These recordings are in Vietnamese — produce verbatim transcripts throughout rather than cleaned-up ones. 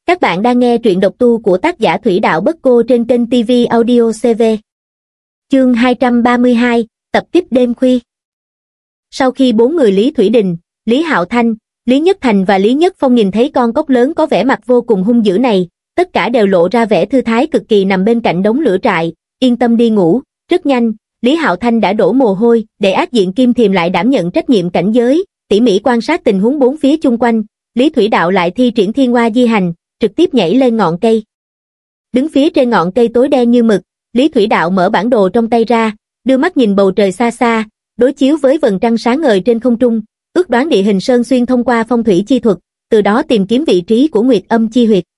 Các bạn đang nghe truyện độc tu của tác giả Thủy Đạo Bất Cô trên kênh ti vi Audio xê vê. Chương hai trăm ba mươi hai, tập kích đêm khuya. Sau khi bốn người Lý Thủy Đình, Lý Hạo Thanh, Lý Nhất Thành và Lý Nhất Phong nhìn thấy con cóc lớn có vẻ mặt vô cùng hung dữ này, tất cả đều lộ ra vẻ thư thái cực kỳ nằm bên cạnh đống lửa trại, yên tâm đi ngủ. Rất nhanh, Lý Hạo Thanh đã đổ mồ hôi, để Ác Diện Kim Thiềm lại đảm nhận trách nhiệm cảnh giới, tỉ mỉ quan sát tình huống bốn phía chung quanh. Lý Thủy Đạo lại thi triển Thiên Hoa Di Hành, trực tiếp nhảy lên ngọn cây. Đứng phía trên ngọn cây tối đen như mực, Lý Thủy Đạo mở bản đồ trong tay ra, đưa mắt nhìn bầu trời xa xa, đối chiếu với vầng trăng sáng ngời trên không trung, ước đoán địa hình sơn xuyên thông qua phong thủy chi thuật, từ đó tìm kiếm vị trí của Nguyệt Âm chi huyệt.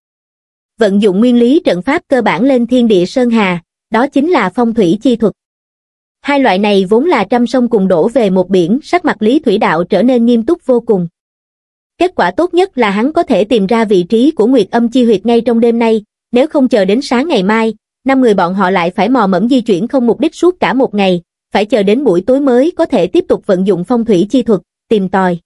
Vận dụng nguyên lý trận pháp cơ bản lên thiên địa sơn hà, đó chính là phong thủy chi thuật. Hai loại này vốn là trăm sông cùng đổ về một biển, sắc mặt Lý Thủy Đạo trở nên nghiêm túc vô cùng. Kết quả tốt nhất là hắn có thể tìm ra vị trí của Nguyệt Âm chi huyệt ngay trong đêm nay, nếu không chờ đến sáng ngày mai, năm người bọn họ lại phải mò mẫm di chuyển không mục đích suốt cả một ngày, phải chờ đến buổi tối mới có thể tiếp tục vận dụng phong thủy chi thuật, tìm tòi.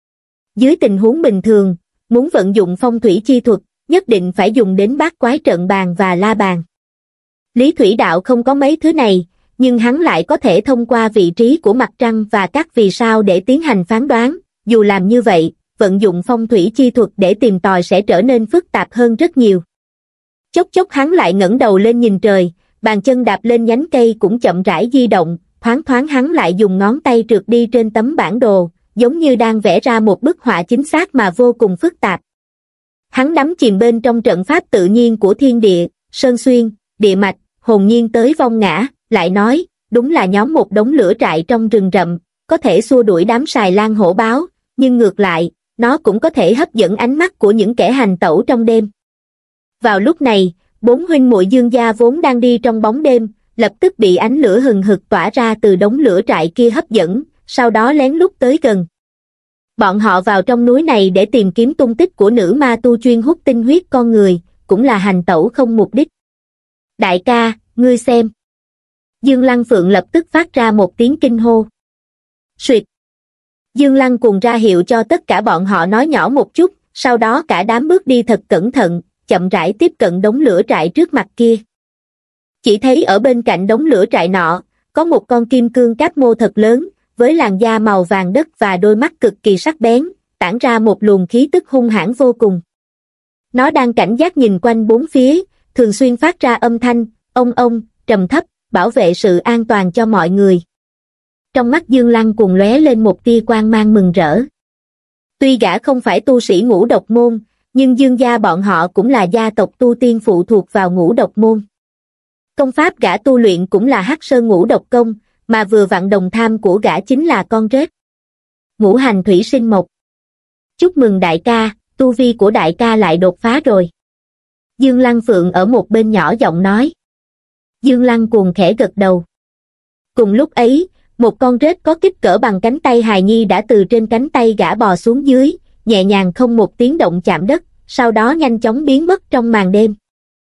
Dưới tình huống bình thường, muốn vận dụng phong thủy chi thuật, nhất định phải dùng đến bát quái trận bàn và la bàn. Lý Thủy Đạo không có mấy thứ này, nhưng hắn lại có thể thông qua vị trí của mặt trăng và các vì sao để tiến hành phán đoán, dù làm như vậy, vận dụng phong thủy chi thuật để tìm tòi sẽ trở nên phức tạp hơn rất nhiều. Chốc chốc hắn lại ngẩng đầu lên nhìn trời, bàn chân đạp lên nhánh cây cũng chậm rãi di động, thoáng thoáng hắn lại dùng ngón tay trượt đi trên tấm bản đồ, giống như đang vẽ ra một bức họa chính xác mà vô cùng phức tạp. Hắn đắm chìm bên trong trận pháp tự nhiên của thiên địa, sơn xuyên, địa mạch, hồn nhiên tới vong ngã, lại nói, đúng là nhóm một đống lửa trại trong rừng rậm, có thể xua đuổi đám sài lan hổ báo, nhưng ngược lại, nó cũng có thể hấp dẫn ánh mắt của những kẻ hành tẩu trong đêm. Vào lúc này, bốn huynh muội Dương gia vốn đang đi trong bóng đêm, lập tức bị ánh lửa hừng hực tỏa ra từ đống lửa trại kia hấp dẫn, sau đó lén lút tới gần. Bọn họ vào trong núi này để tìm kiếm tung tích của nữ ma tu chuyên hút tinh huyết con người, cũng là hành tẩu không mục đích. Đại ca, ngươi xem. Dương Lăng Phượng lập tức phát ra một tiếng kinh hô. Suyệt. Dương Lăng cùng ra hiệu cho tất cả bọn họ nói nhỏ một chút, sau đó cả đám bước đi thật cẩn thận, chậm rãi tiếp cận đống lửa trại trước mặt kia. Chỉ thấy ở bên cạnh đống lửa trại nọ, có một con kim cương cáp mô thật lớn, với làn da màu vàng đất và đôi mắt cực kỳ sắc bén, tản ra một luồng khí tức hung hãn vô cùng. Nó đang cảnh giác nhìn quanh bốn phía, thường xuyên phát ra âm thanh, ông ông, trầm thấp, bảo vệ sự an toàn cho mọi người. Trong mắt Dương Lăng cùng lóe lên một tia quang mang mừng rỡ. Tuy gã không phải tu sĩ ngũ độc môn, nhưng Dương gia bọn họ cũng là gia tộc tu tiên phụ thuộc vào ngũ độc môn. Công pháp gã tu luyện cũng là Hắc Sơn Ngũ Độc Công, mà vừa vặn đồng tham của gã chính là con rết. Ngũ hành thủy sinh mộc. Chúc mừng đại ca, tu vi của đại ca lại đột phá rồi. Dương Lăng Phượng ở một bên nhỏ giọng nói. Dương Lăng cuồng khẽ gật đầu. Cùng lúc ấy, một con rết có kích cỡ bằng cánh tay hài nhi đã từ trên cánh tay gã bò xuống dưới, nhẹ nhàng không một tiếng động chạm đất, sau đó nhanh chóng biến mất trong màn đêm.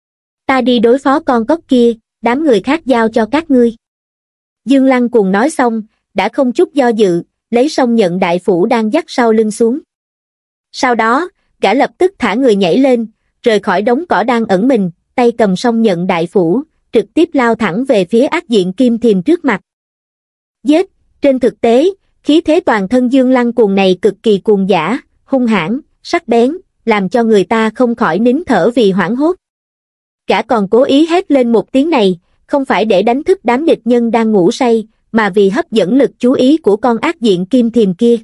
Ta đi đối phó con cóc kia, đám người khác giao cho các ngươi. Dương Lăng cùng nói xong, đã không chút do dự, lấy song nhận đại phủ đang dắt sau lưng xuống. Sau đó, gã lập tức thả người nhảy lên, rời khỏi đống cỏ đang ẩn mình, tay cầm song nhận đại phủ, trực tiếp lao thẳng về phía Ác Diện Kim Thiềm trước mặt. Giết, trên thực tế, khí thế toàn thân Dương Lăng cuồng này cực kỳ cuồng dã, hung hãn, sắc bén, làm cho người ta không khỏi nín thở vì hoảng hốt. Gã còn cố ý hét lên một tiếng này, không phải để đánh thức đám địch nhân đang ngủ say, mà vì hấp dẫn lực chú ý của con Ác Diện Kim Thiềm kia.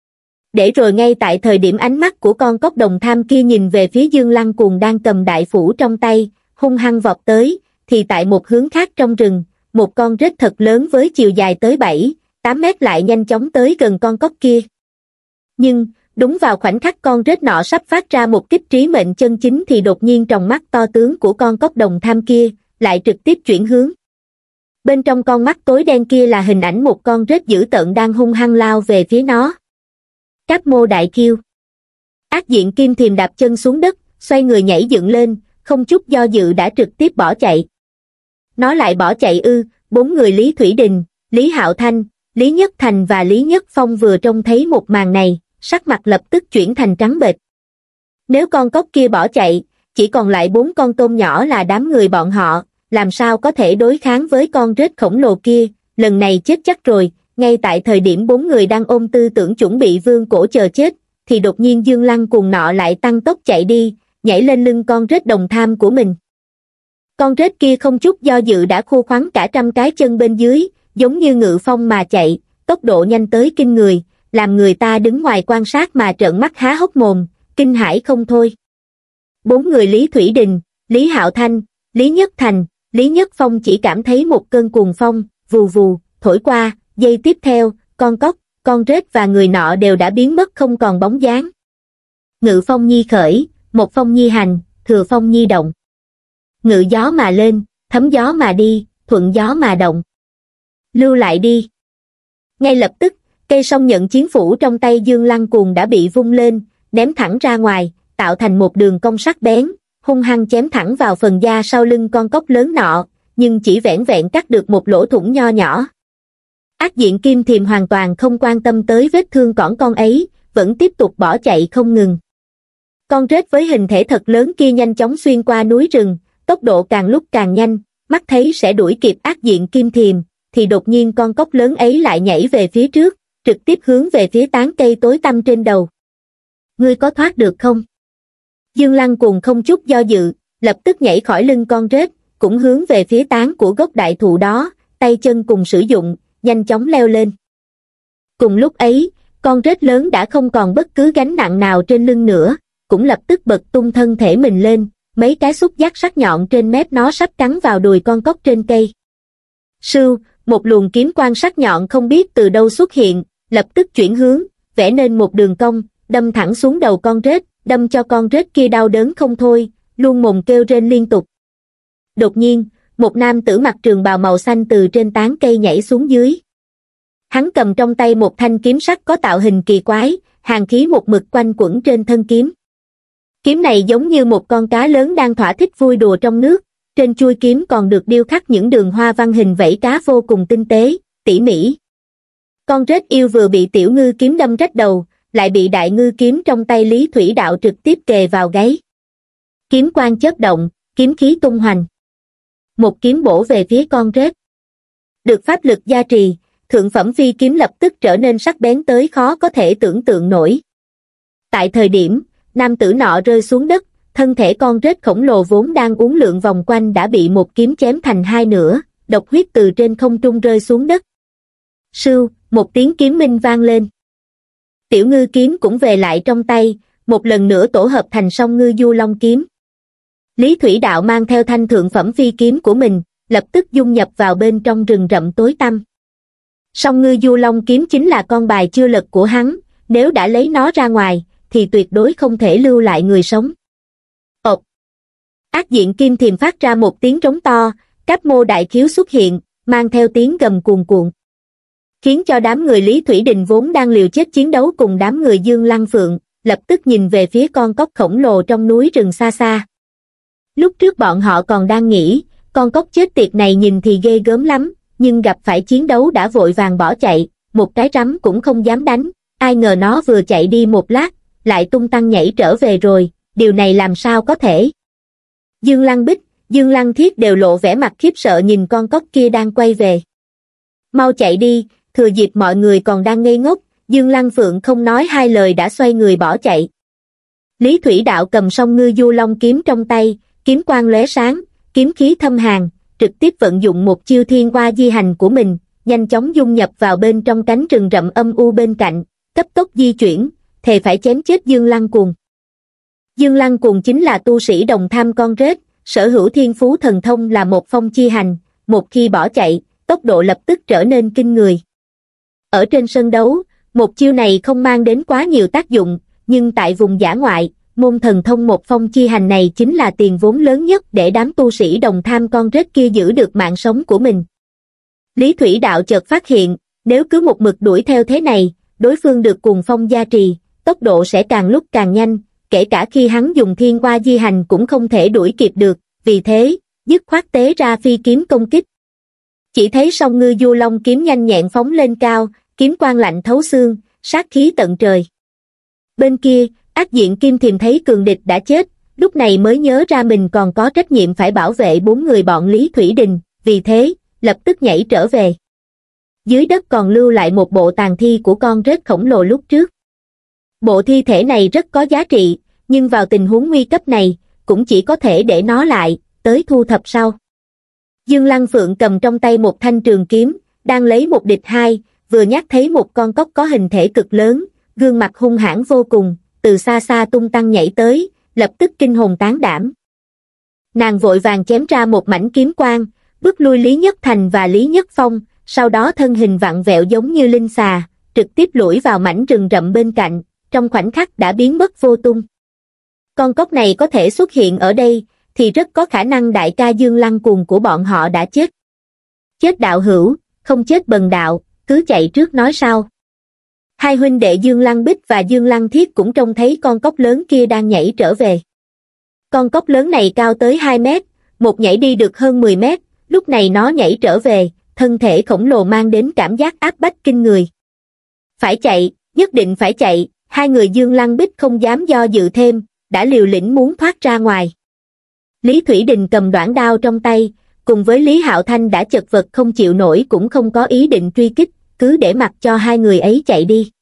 Để rồi ngay tại thời điểm ánh mắt của con cóc đồng tham kia nhìn về phía Dương Lăng cuồng đang cầm đại phủ trong tay, hung hăng vọt tới, thì tại một hướng khác trong rừng, một con rết thật lớn với chiều dài tới bảy, tám mét lại nhanh chóng tới gần con cóc kia. Nhưng, đúng vào khoảnh khắc con rết nọ sắp phát ra một kích trí mệnh chân chính thì đột nhiên trong mắt to tướng của con cóc đồng tham kia, lại trực tiếp chuyển hướng. Bên trong con mắt tối đen kia là hình ảnh một con rết dữ tợn đang hung hăng lao về phía nó. Cáp mô đại kiêu. Ác Diện Kim Thiềm đạp chân xuống đất, xoay người nhảy dựng lên, không chút do dự đã trực tiếp bỏ chạy. Nó lại bỏ chạy ư? Bốn người Lý Thủy Đình, Lý Hạo Thanh, Lý Nhất Thành và Lý Nhất Phong vừa trông thấy một màn này, sắc mặt lập tức chuyển thành trắng bệch. Nếu con cóc kia bỏ chạy, chỉ còn lại bốn con tôm nhỏ là đám người bọn họ, làm sao có thể đối kháng với con rết khổng lồ kia, lần này chết chắc rồi. Ngay tại thời điểm bốn người đang ôm tư tưởng chuẩn bị vươn cổ chờ chết, thì đột nhiên Dương Lăng cùng nọ lại tăng tốc chạy đi, nhảy lên lưng con rết đồng tham của mình. Con rết kia không chút do dự đã khô khoắn cả trăm cái chân bên dưới, giống như ngự phong mà chạy, tốc độ nhanh tới kinh người, làm người ta đứng ngoài quan sát mà trợn mắt há hốc mồm, kinh hãi không thôi. Bốn người Lý Thủy Đình, Lý Hạo Thanh, Lý Nhất Thành, Lý Nhất Phong chỉ cảm thấy một cơn cuồng phong, vù vù, thổi qua, giây tiếp theo, con cóc, con rết và người nọ đều đã biến mất không còn bóng dáng. Ngự phong nhi khởi, một phong nhi hành, thừa phong nhi động. Ngự gió mà lên, thấm gió mà đi, thuận gió mà động. Lưu lại đi. Ngay lập tức, cây song nhận chiến phủ trong tay Dương Lăng Cuồng đã bị vung lên, ném thẳng ra ngoài, tạo thành một đường cong sắc bén, hung hăng chém thẳng vào phần da sau lưng con cóc lớn nọ, nhưng chỉ vẻn vẹn cắt được một lỗ thủng nho nhỏ. Ác diện kim thiềm hoàn toàn không quan tâm tới vết thương cỏn con ấy, vẫn tiếp tục bỏ chạy không ngừng. Con rết với hình thể thật lớn kia nhanh chóng xuyên qua núi rừng, tốc độ càng lúc càng nhanh, mắt thấy sẽ đuổi kịp ác diện kim thiềm, thì đột nhiên con cóc lớn ấy lại nhảy về phía trước, trực tiếp hướng về phía tán cây tối tăm trên đầu. Ngươi có thoát được không? Dương Lăng Cuồng không chút do dự, lập tức nhảy khỏi lưng con rết, cũng hướng về phía tán của gốc đại thụ đó, tay chân cùng sử dụng, nhanh chóng leo lên. Cùng lúc ấy, con rết lớn đã không còn bất cứ gánh nặng nào trên lưng nữa, cũng lập tức bật tung thân thể mình lên, mấy cái xúc giác sắc nhọn trên mép nó sắp cắn vào đùi con cóc trên cây. Sưu, một luồng kiếm quang sắc nhọn không biết từ đâu xuất hiện, lập tức chuyển hướng, vẽ nên một đường cong, đâm thẳng xuống đầu con rết, đâm cho con rết kia đau đớn không thôi, luôn mồm kêu rên liên tục. Đột nhiên, một nam tử mặc trường bào màu xanh từ trên tán cây nhảy xuống dưới. Hắn cầm trong tay một thanh kiếm sắt có tạo hình kỳ quái, hàn khí một mực quanh quẩn trên thân kiếm. Kiếm này giống như một con cá lớn đang thỏa thích vui đùa trong nước, trên chuôi kiếm còn được điêu khắc những đường hoa văn hình vảy cá vô cùng tinh tế, tỉ mỉ. Con rết yêu vừa bị tiểu ngư kiếm đâm rách đầu, lại bị đại ngư kiếm trong tay Lý Thủy Đạo trực tiếp kề vào gáy. Kiếm quang chớp động, kiếm khí tung hoành. Một kiếm bổ về phía con rết. Được pháp lực gia trì, thượng phẩm phi kiếm lập tức trở nên sắc bén tới khó có thể tưởng tượng nổi. Tại thời điểm, nam tử nọ rơi xuống đất, thân thể con rết khổng lồ vốn đang uốn lượn vòng quanh đã bị một kiếm chém thành hai nửa, độc huyết từ trên không trung rơi xuống đất. Sưu, một tiếng kiếm minh vang lên. Tiểu ngư kiếm cũng về lại trong tay, một lần nữa tổ hợp thành song ngư du long kiếm. Lý Thủy Đạo mang theo thanh thượng phẩm phi kiếm của mình, lập tức dung nhập vào bên trong rừng rậm tối tăm. Song ngư du long kiếm chính là con bài chưa lật của hắn, nếu đã lấy nó ra ngoài, thì tuyệt đối không thể lưu lại người sống. Ộp! Ác diện kim thiềm phát ra một tiếng trống to, cáp mô đại khiếu xuất hiện, mang theo tiếng gầm cuồn cuộn. Khiến cho đám người Lý Thủy Đình vốn đang liều chết chiến đấu cùng đám người Dương Lăng Phượng, lập tức nhìn về phía con cóc khổng lồ trong núi rừng xa xa. Lúc trước bọn họ còn đang nghĩ, con cóc chết tiệt này nhìn thì ghê gớm lắm, nhưng gặp phải chiến đấu đã vội vàng bỏ chạy, một cái rắm cũng không dám đánh, ai ngờ nó vừa chạy đi một lát, lại tung tăng nhảy trở về rồi, điều này làm sao có thể. Dương Lăng Bích, Dương Lăng Thiết đều lộ vẻ mặt khiếp sợ nhìn con cóc kia đang quay về. Mau chạy đi, thừa dịp mọi người còn đang ngây ngốc, Dương Lăng Phượng không nói hai lời đã xoay người bỏ chạy. Lý Thủy Đạo cầm song ngư du long kiếm trong tay, kiếm quang lóe sáng, kiếm khí thâm hàn, trực tiếp vận dụng một chiêu thiên hoa di hành của mình, nhanh chóng dung nhập vào bên trong cánh rừng rậm âm u bên cạnh, cấp tốc di chuyển, thề phải chém chết Dương Lăng Cuồng. Dương Lăng Cuồng chính là tu sĩ đồng tham con rết, sở hữu thiên phú thần thông là một phong chi hành, một khi bỏ chạy, tốc độ lập tức trở nên kinh người. Ở trên sân đấu, một chiêu này không mang đến quá nhiều tác dụng, nhưng tại vùng dã ngoại, môn thần thông một phong chi hành này chính là tiền vốn lớn nhất để đám tu sĩ đồng tham con rết kia giữ được mạng sống của mình. Lý Thủy Đạo chợt phát hiện, nếu cứ một mực đuổi theo thế này, đối phương được cuồng phong gia trì, tốc độ sẽ càng lúc càng nhanh, kể cả khi hắn dùng thiên hoa di hành cũng không thể đuổi kịp được, vì thế, dứt khoát tế ra phi kiếm công kích. Chỉ thấy song ngư du long kiếm nhanh nhẹn phóng lên cao, kiếm quang lạnh thấu xương, sát khí tận trời. Bên kia, ác diện kim thiềm thấy cường địch đã chết, lúc này mới nhớ ra mình còn có trách nhiệm phải bảo vệ bốn người bọn Lý Thủy Đình, vì thế, lập tức nhảy trở về. Dưới đất còn lưu lại một bộ tàn thi của con rết khổng lồ lúc trước. Bộ thi thể này rất có giá trị, nhưng vào tình huống nguy cấp này, cũng chỉ có thể để nó lại, tới thu thập sau. Dương Lăng Phượng cầm trong tay một thanh trường kiếm, đang lấy một địch hai, vừa nhắc thấy một con cóc có hình thể cực lớn, gương mặt hung hãn vô cùng, từ xa xa tung tăng nhảy tới, lập tức kinh hồn tán đảm. Nàng vội vàng chém ra một mảnh kiếm quang, bước lui Lý Nhất Thành và Lý Nhất Phong, sau đó thân hình vặn vẹo giống như linh xà, trực tiếp lủi vào mảnh rừng rậm bên cạnh, trong khoảnh khắc đã biến mất vô tung. Con cóc này có thể xuất hiện ở đây, thì rất có khả năng đại ca Dương Lăng Cuồng của bọn họ đã chết. Chết đạo hữu, không chết bần đạo, cứ chạy trước nói sau. Hai huynh đệ Dương Lăng Bích và Dương Lăng Thiết cũng trông thấy con cóc lớn kia đang nhảy trở về. Con cóc lớn này cao tới hai mét, một nhảy đi được hơn mười mét, lúc này nó nhảy trở về, thân thể khổng lồ mang đến cảm giác áp bách kinh người. Phải chạy, nhất định phải chạy, hai người Dương Lăng Bích không dám do dự thêm, đã liều lĩnh muốn thoát ra ngoài. Lý Thủy Đình cầm đoản đao trong tay, cùng với Lý Hạo Thanh đã chật vật không chịu nổi cũng không có ý định truy kích, cứ để mặc cho hai người ấy chạy đi.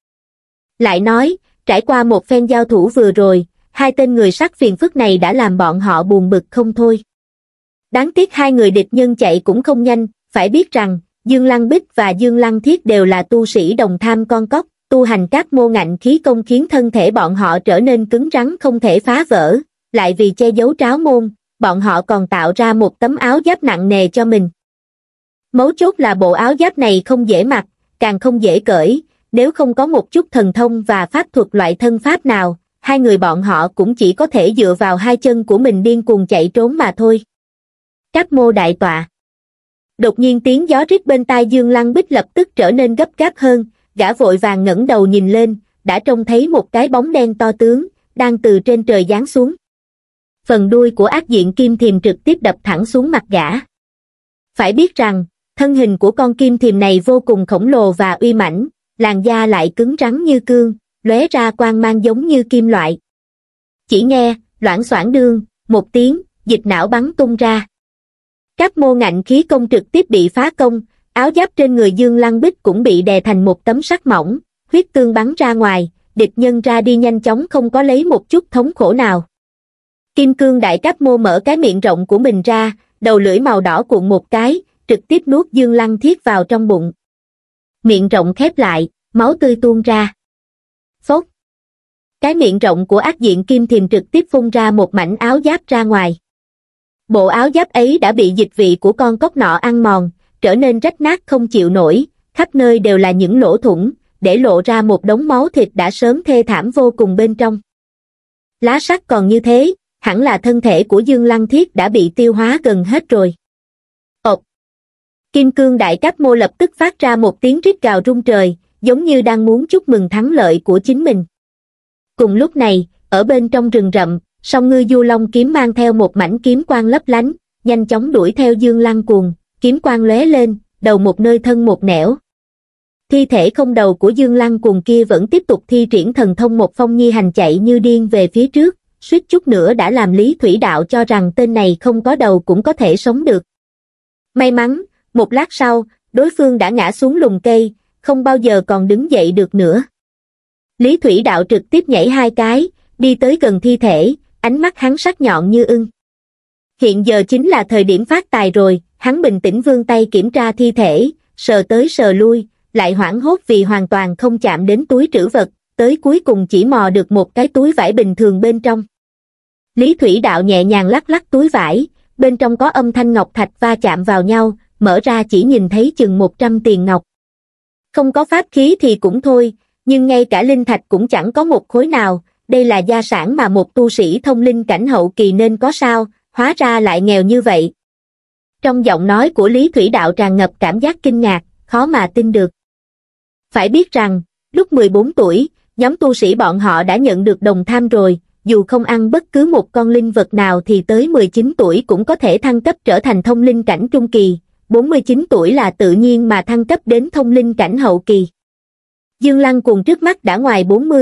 Lại nói, trải qua một phen giao thủ vừa rồi, hai tên người sắc phiền phức này đã làm bọn họ buồn bực không thôi. Đáng tiếc hai người địch nhân chạy cũng không nhanh, phải biết rằng, Dương Lăng Bích và Dương Lăng Thiết đều là tu sĩ đồng tham con cóc, tu hành các môn ngạnh khí công khiến thân thể bọn họ trở nên cứng rắn không thể phá vỡ, lại vì che giấu tráo môn, bọn họ còn tạo ra một tấm áo giáp nặng nề cho mình. Mấu chốt là bộ áo giáp này không dễ mặc, càng không dễ cởi, nếu không có một chút thần thông và pháp thuật loại thân pháp nào, hai người bọn họ cũng chỉ có thể dựa vào hai chân của mình điên cuồng chạy trốn mà thôi. Các mô đại tọa. Đột nhiên tiếng gió rít bên tai Dương Lăng Bích lập tức trở nên gấp gáp hơn, gã vội vàng ngẩng đầu nhìn lên, đã trông thấy một cái bóng đen to tướng, đang từ trên trời giáng xuống. Phần đuôi của ác diện kim thiềm trực tiếp đập thẳng xuống mặt gã. Phải biết rằng, thân hình của con kim thiềm này vô cùng khổng lồ và uy mãnh, làn da lại cứng rắn như cương, lóe ra quang mang giống như kim loại. Chỉ nghe, loảng xoảng đương, một tiếng, dịch não bắn tung ra. Các mô ngạnh khí công trực tiếp bị phá công, áo giáp trên người Dương Lăng Bích cũng bị đè thành một tấm sắt mỏng, huyết tương bắn ra ngoài, địch nhân ra đi nhanh chóng không có lấy một chút thống khổ nào. Kim cương đại cấp mô mở cái miệng rộng của mình ra, đầu lưỡi màu đỏ cuộn một cái, trực tiếp nuốt Dương Lăng Thiết vào trong bụng. Miệng rộng khép lại, máu tươi tuôn ra. Phốc. Cái miệng rộng của ác diện kim thiềm trực tiếp phun ra một mảnh áo giáp ra ngoài. Bộ áo giáp ấy đã bị dịch vị của con cóc nọ ăn mòn, trở nên rách nát không chịu nổi, khắp nơi đều là những lỗ thủng, để lộ ra một đống máu thịt đã sớm thê thảm vô cùng bên trong. Lá sắt còn như thế, hẳn là thân thể của Dương Lăng Thiết đã bị tiêu hóa gần hết rồi. Ộp! Kim cương đại cấp mô lập tức phát ra một tiếng rít gào rung trời, giống như đang muốn chúc mừng thắng lợi của chính mình. Cùng lúc này, ở bên trong rừng rậm, song ngư du long kiếm mang theo một mảnh kiếm quang lấp lánh, nhanh chóng đuổi theo Dương Lăng Cuồng, kiếm quang lóe lên, đầu một nơi thân một nẻo. Thi thể không đầu của Dương Lăng Cuồng kia vẫn tiếp tục thi triển thần thông một phong nhi hành chạy như điên về phía trước, suýt chút nữa đã làm Lý Thủy Đạo cho rằng tên này không có đầu cũng có thể sống được. May mắn, một lát sau, đối phương đã ngã xuống lùm cây, không bao giờ còn đứng dậy được nữa. Lý Thủy Đạo trực tiếp nhảy hai cái, đi tới gần thi thể, ánh mắt hắn sắc nhọn như ưng. Hiện giờ chính là thời điểm phát tài rồi, hắn bình tĩnh vươn tay kiểm tra thi thể, sờ tới sờ lui, lại hoảng hốt vì hoàn toàn không chạm đến túi trữ vật, tới cuối cùng chỉ mò được một cái túi vải bình thường bên trong. Lý Thủy Đạo nhẹ nhàng lắc lắc túi vải, bên trong có âm thanh ngọc thạch va chạm vào nhau, mở ra chỉ nhìn thấy chừng một trăm tiền ngọc. Không có pháp khí thì cũng thôi, nhưng ngay cả linh thạch cũng chẳng có một khối nào, đây là gia sản mà một tu sĩ thông linh cảnh hậu kỳ nên có sao, hóa ra lại nghèo như vậy. Trong giọng nói của Lý Thủy Đạo tràn ngập cảm giác kinh ngạc, khó mà tin được. Phải biết rằng, lúc mười bốn tuổi, nhóm tu sĩ bọn họ đã nhận được đồng tham rồi, dù không ăn bất cứ một con linh vật nào thì tới mười chín tuổi cũng có thể thăng cấp trở thành thông linh cảnh trung kỳ, bốn mươi chín tuổi là tự nhiên mà thăng cấp đến thông linh cảnh hậu kỳ. Dương Lăng Cuồng trước mắt đã ngoài bốn mươi,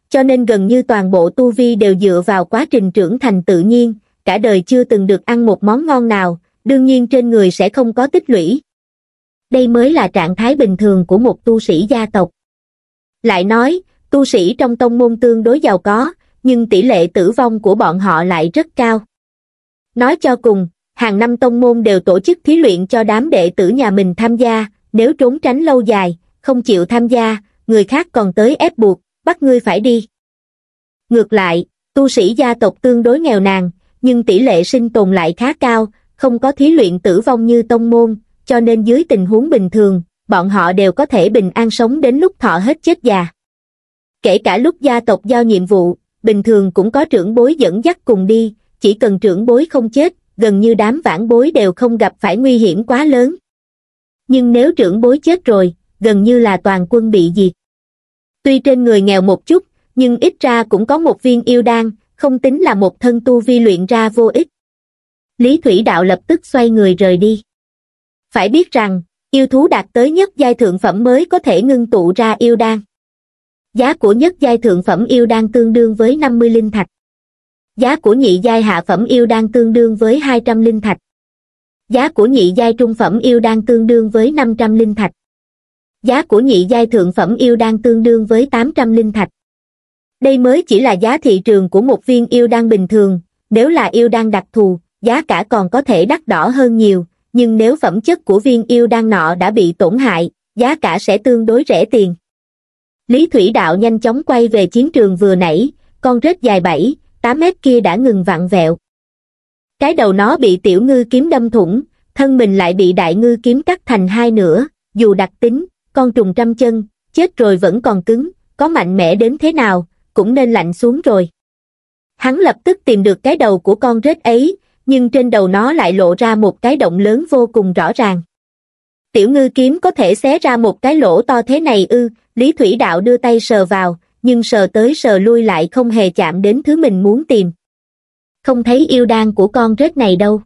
cho nên gần như toàn bộ tu vi đều dựa vào quá trình trưởng thành tự nhiên, cả đời chưa từng được ăn một món ngon nào, đương nhiên trên người sẽ không có tích lũy. Đây mới là trạng thái bình thường của một tu sĩ gia tộc. Lại nói, tu sĩ trong tông môn tương đối giàu có, nhưng tỷ lệ tử vong của bọn họ lại rất cao. Nói cho cùng, hàng năm tông môn đều tổ chức thí luyện cho đám đệ tử nhà mình tham gia, nếu trốn tránh lâu dài, không chịu tham gia, người khác còn tới ép buộc, bắt ngươi phải đi. Ngược lại, tu sĩ gia tộc tương đối nghèo nàn, nhưng tỷ lệ sinh tồn lại khá cao, không có thí luyện tử vong như tông môn, cho nên dưới tình huống bình thường, bọn họ đều có thể bình an sống đến lúc thọ hết chết già. Kể cả lúc gia tộc giao nhiệm vụ, bình thường cũng có trưởng bối dẫn dắt cùng đi, chỉ cần trưởng bối không chết, gần như đám vãn bối đều không gặp phải nguy hiểm quá lớn. Nhưng nếu trưởng bối chết rồi, gần như là toàn quân bị diệt. Tuy trên người nghèo một chút, nhưng ít ra cũng có một viên yêu đan, không tính là một thân tu vi luyện ra vô ích. Lý Thủy Đạo lập tức xoay người rời đi. Phải biết rằng, yêu thú đạt tới nhất giai thượng phẩm mới có thể ngưng tụ ra yêu đan. Giá của nhất giai thượng phẩm yêu đan tương đương với năm mươi linh thạch. Giá của nhị giai hạ phẩm yêu đan tương đương với hai trăm linh thạch. Giá của nhị giai trung phẩm yêu đan tương đương với năm trăm linh thạch. Giá của nhị giai thượng phẩm yêu đan tương đương với tám trăm linh thạch. Đây mới chỉ là giá thị trường của một viên yêu đan bình thường, nếu là yêu đan đặc thù, giá cả còn có thể đắt đỏ hơn nhiều, nhưng nếu phẩm chất của viên yêu đan nọ đã bị tổn hại, giá cả sẽ tương đối rẻ tiền. Lý Thủy Đạo nhanh chóng quay về chiến trường vừa nãy, con rết dài bảy, tám mét kia đã ngừng vặn vẹo. Cái đầu nó bị tiểu ngư kiếm đâm thủng, thân mình lại bị đại ngư kiếm cắt thành hai nửa, dù đặc tính, con trùng trăm chân, chết rồi vẫn còn cứng, có mạnh mẽ đến thế nào, cũng nên lạnh xuống rồi. Hắn lập tức tìm được cái đầu của con rết ấy, nhưng trên đầu nó lại lộ ra một cái động lớn vô cùng rõ ràng. Tiểu ngư kiếm có thể xé ra một cái lỗ to thế này ư? Lý Thủy Đạo đưa tay sờ vào, nhưng sờ tới sờ lui lại không hề chạm đến thứ mình muốn tìm. Không thấy yêu đan của con rết này đâu.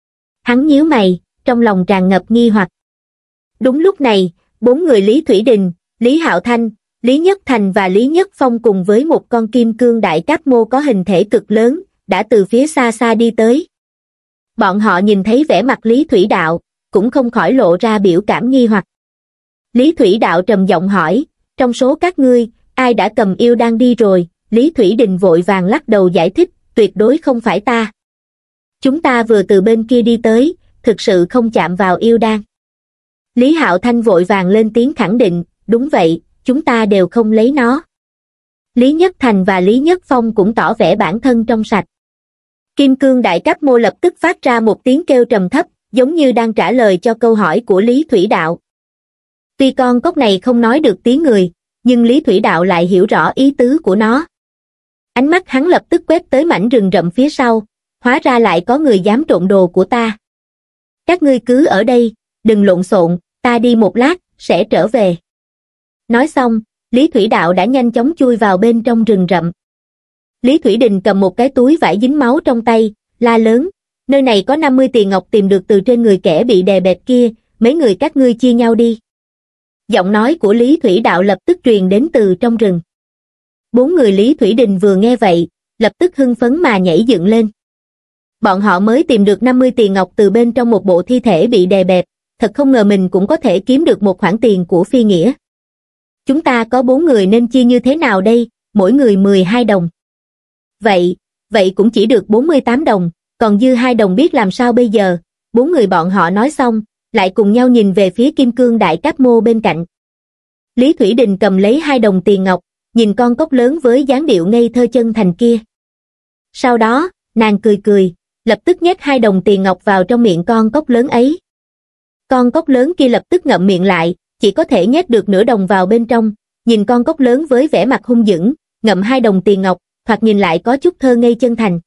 Hắn nhíu mày, trong lòng tràn ngập nghi hoặc. Đúng lúc này, bốn người Lý Thủy Đình, Lý Hạo Thanh, Lý Nhất Thành và Lý Nhất Phong cùng với một con kim cương đại cáp mô có hình thể cực lớn, đã từ phía xa xa đi tới. Bọn họ nhìn thấy vẻ mặt Lý Thủy Đạo, cũng không khỏi lộ ra biểu cảm nghi hoặc. Lý Thủy Đạo trầm giọng hỏi, trong số các ngươi, ai đã cầm yêu đan đi rồi? Lý Thủy Đình vội vàng lắc đầu giải thích, tuyệt đối không phải ta. Chúng ta vừa từ bên kia đi tới, thực sự không chạm vào yêu đan. Lý Hạo Thanh vội vàng lên tiếng khẳng định, đúng vậy, chúng ta đều không lấy nó. Lý Nhất Thành và Lý Nhất Phong cũng tỏ vẻ bản thân trong sạch. Kim cương đại cáp mô lập tức phát ra một tiếng kêu trầm thấp, giống như đang trả lời cho câu hỏi của Lý Thủy Đạo. Tuy con cốc này không nói được tiếng người, nhưng Lý Thủy Đạo lại hiểu rõ ý tứ của nó. Ánh mắt hắn lập tức quét tới mảnh rừng rậm phía sau, hóa ra lại có người dám trộm đồ của ta. Các ngươi cứ ở đây, đừng lộn xộn, ta đi một lát, sẽ trở về. Nói xong, Lý Thủy Đạo đã nhanh chóng chui vào bên trong rừng rậm. Lý Thủy Đình cầm một cái túi vải dính máu trong tay, la lớn, nơi này có năm mươi tiền ngọc tìm được từ trên người kẻ bị đè bẹp kia, mấy người các ngươi chia nhau đi. Giọng nói của Lý Thủy Đạo lập tức truyền đến từ trong rừng. Bốn người Lý Thủy Đình vừa nghe vậy, lập tức hưng phấn mà nhảy dựng lên. Bọn họ mới tìm được năm mươi tiền ngọc từ bên trong một bộ thi thể bị đè bẹp, thật không ngờ mình cũng có thể kiếm được một khoản tiền của phi nghĩa. Chúng ta có bốn người nên chia như thế nào đây, mỗi người mười hai đồng. Vậy, vậy cũng chỉ được bốn mươi tám đồng, còn dư hai đồng biết làm sao bây giờ? Bốn người bọn họ nói xong, lại cùng nhau nhìn về phía kim cương đại cáp mô bên cạnh. Lý Thủy Đình cầm lấy hai đồng tiền ngọc, nhìn con cốc lớn với dáng điệu ngây thơ chân thành kia. Sau đó, nàng cười cười, lập tức nhét hai đồng tiền ngọc vào trong miệng con cốc lớn ấy. Con cốc lớn kia lập tức ngậm miệng lại, chỉ có thể nhét được nửa đồng vào bên trong, nhìn con cốc lớn với vẻ mặt hung dữ, ngậm hai đồng tiền ngọc, thoạt nhìn lại có chút thơ ngây chân thành.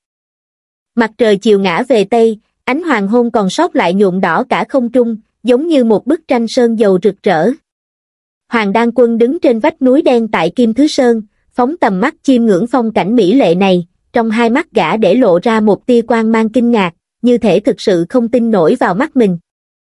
Mặt trời chiều ngã về tây, ánh hoàng hôn còn sót lại nhuộm đỏ cả không trung, giống như một bức tranh sơn dầu rực rỡ. Hoàng Đan Quân đứng trên vách núi đen tại Kim Thứ Sơn, phóng tầm mắt chiêm ngưỡng phong cảnh mỹ lệ này, trong hai mắt gã để lộ ra một tia quang mang kinh ngạc, như thể thực sự không tin nổi vào mắt mình.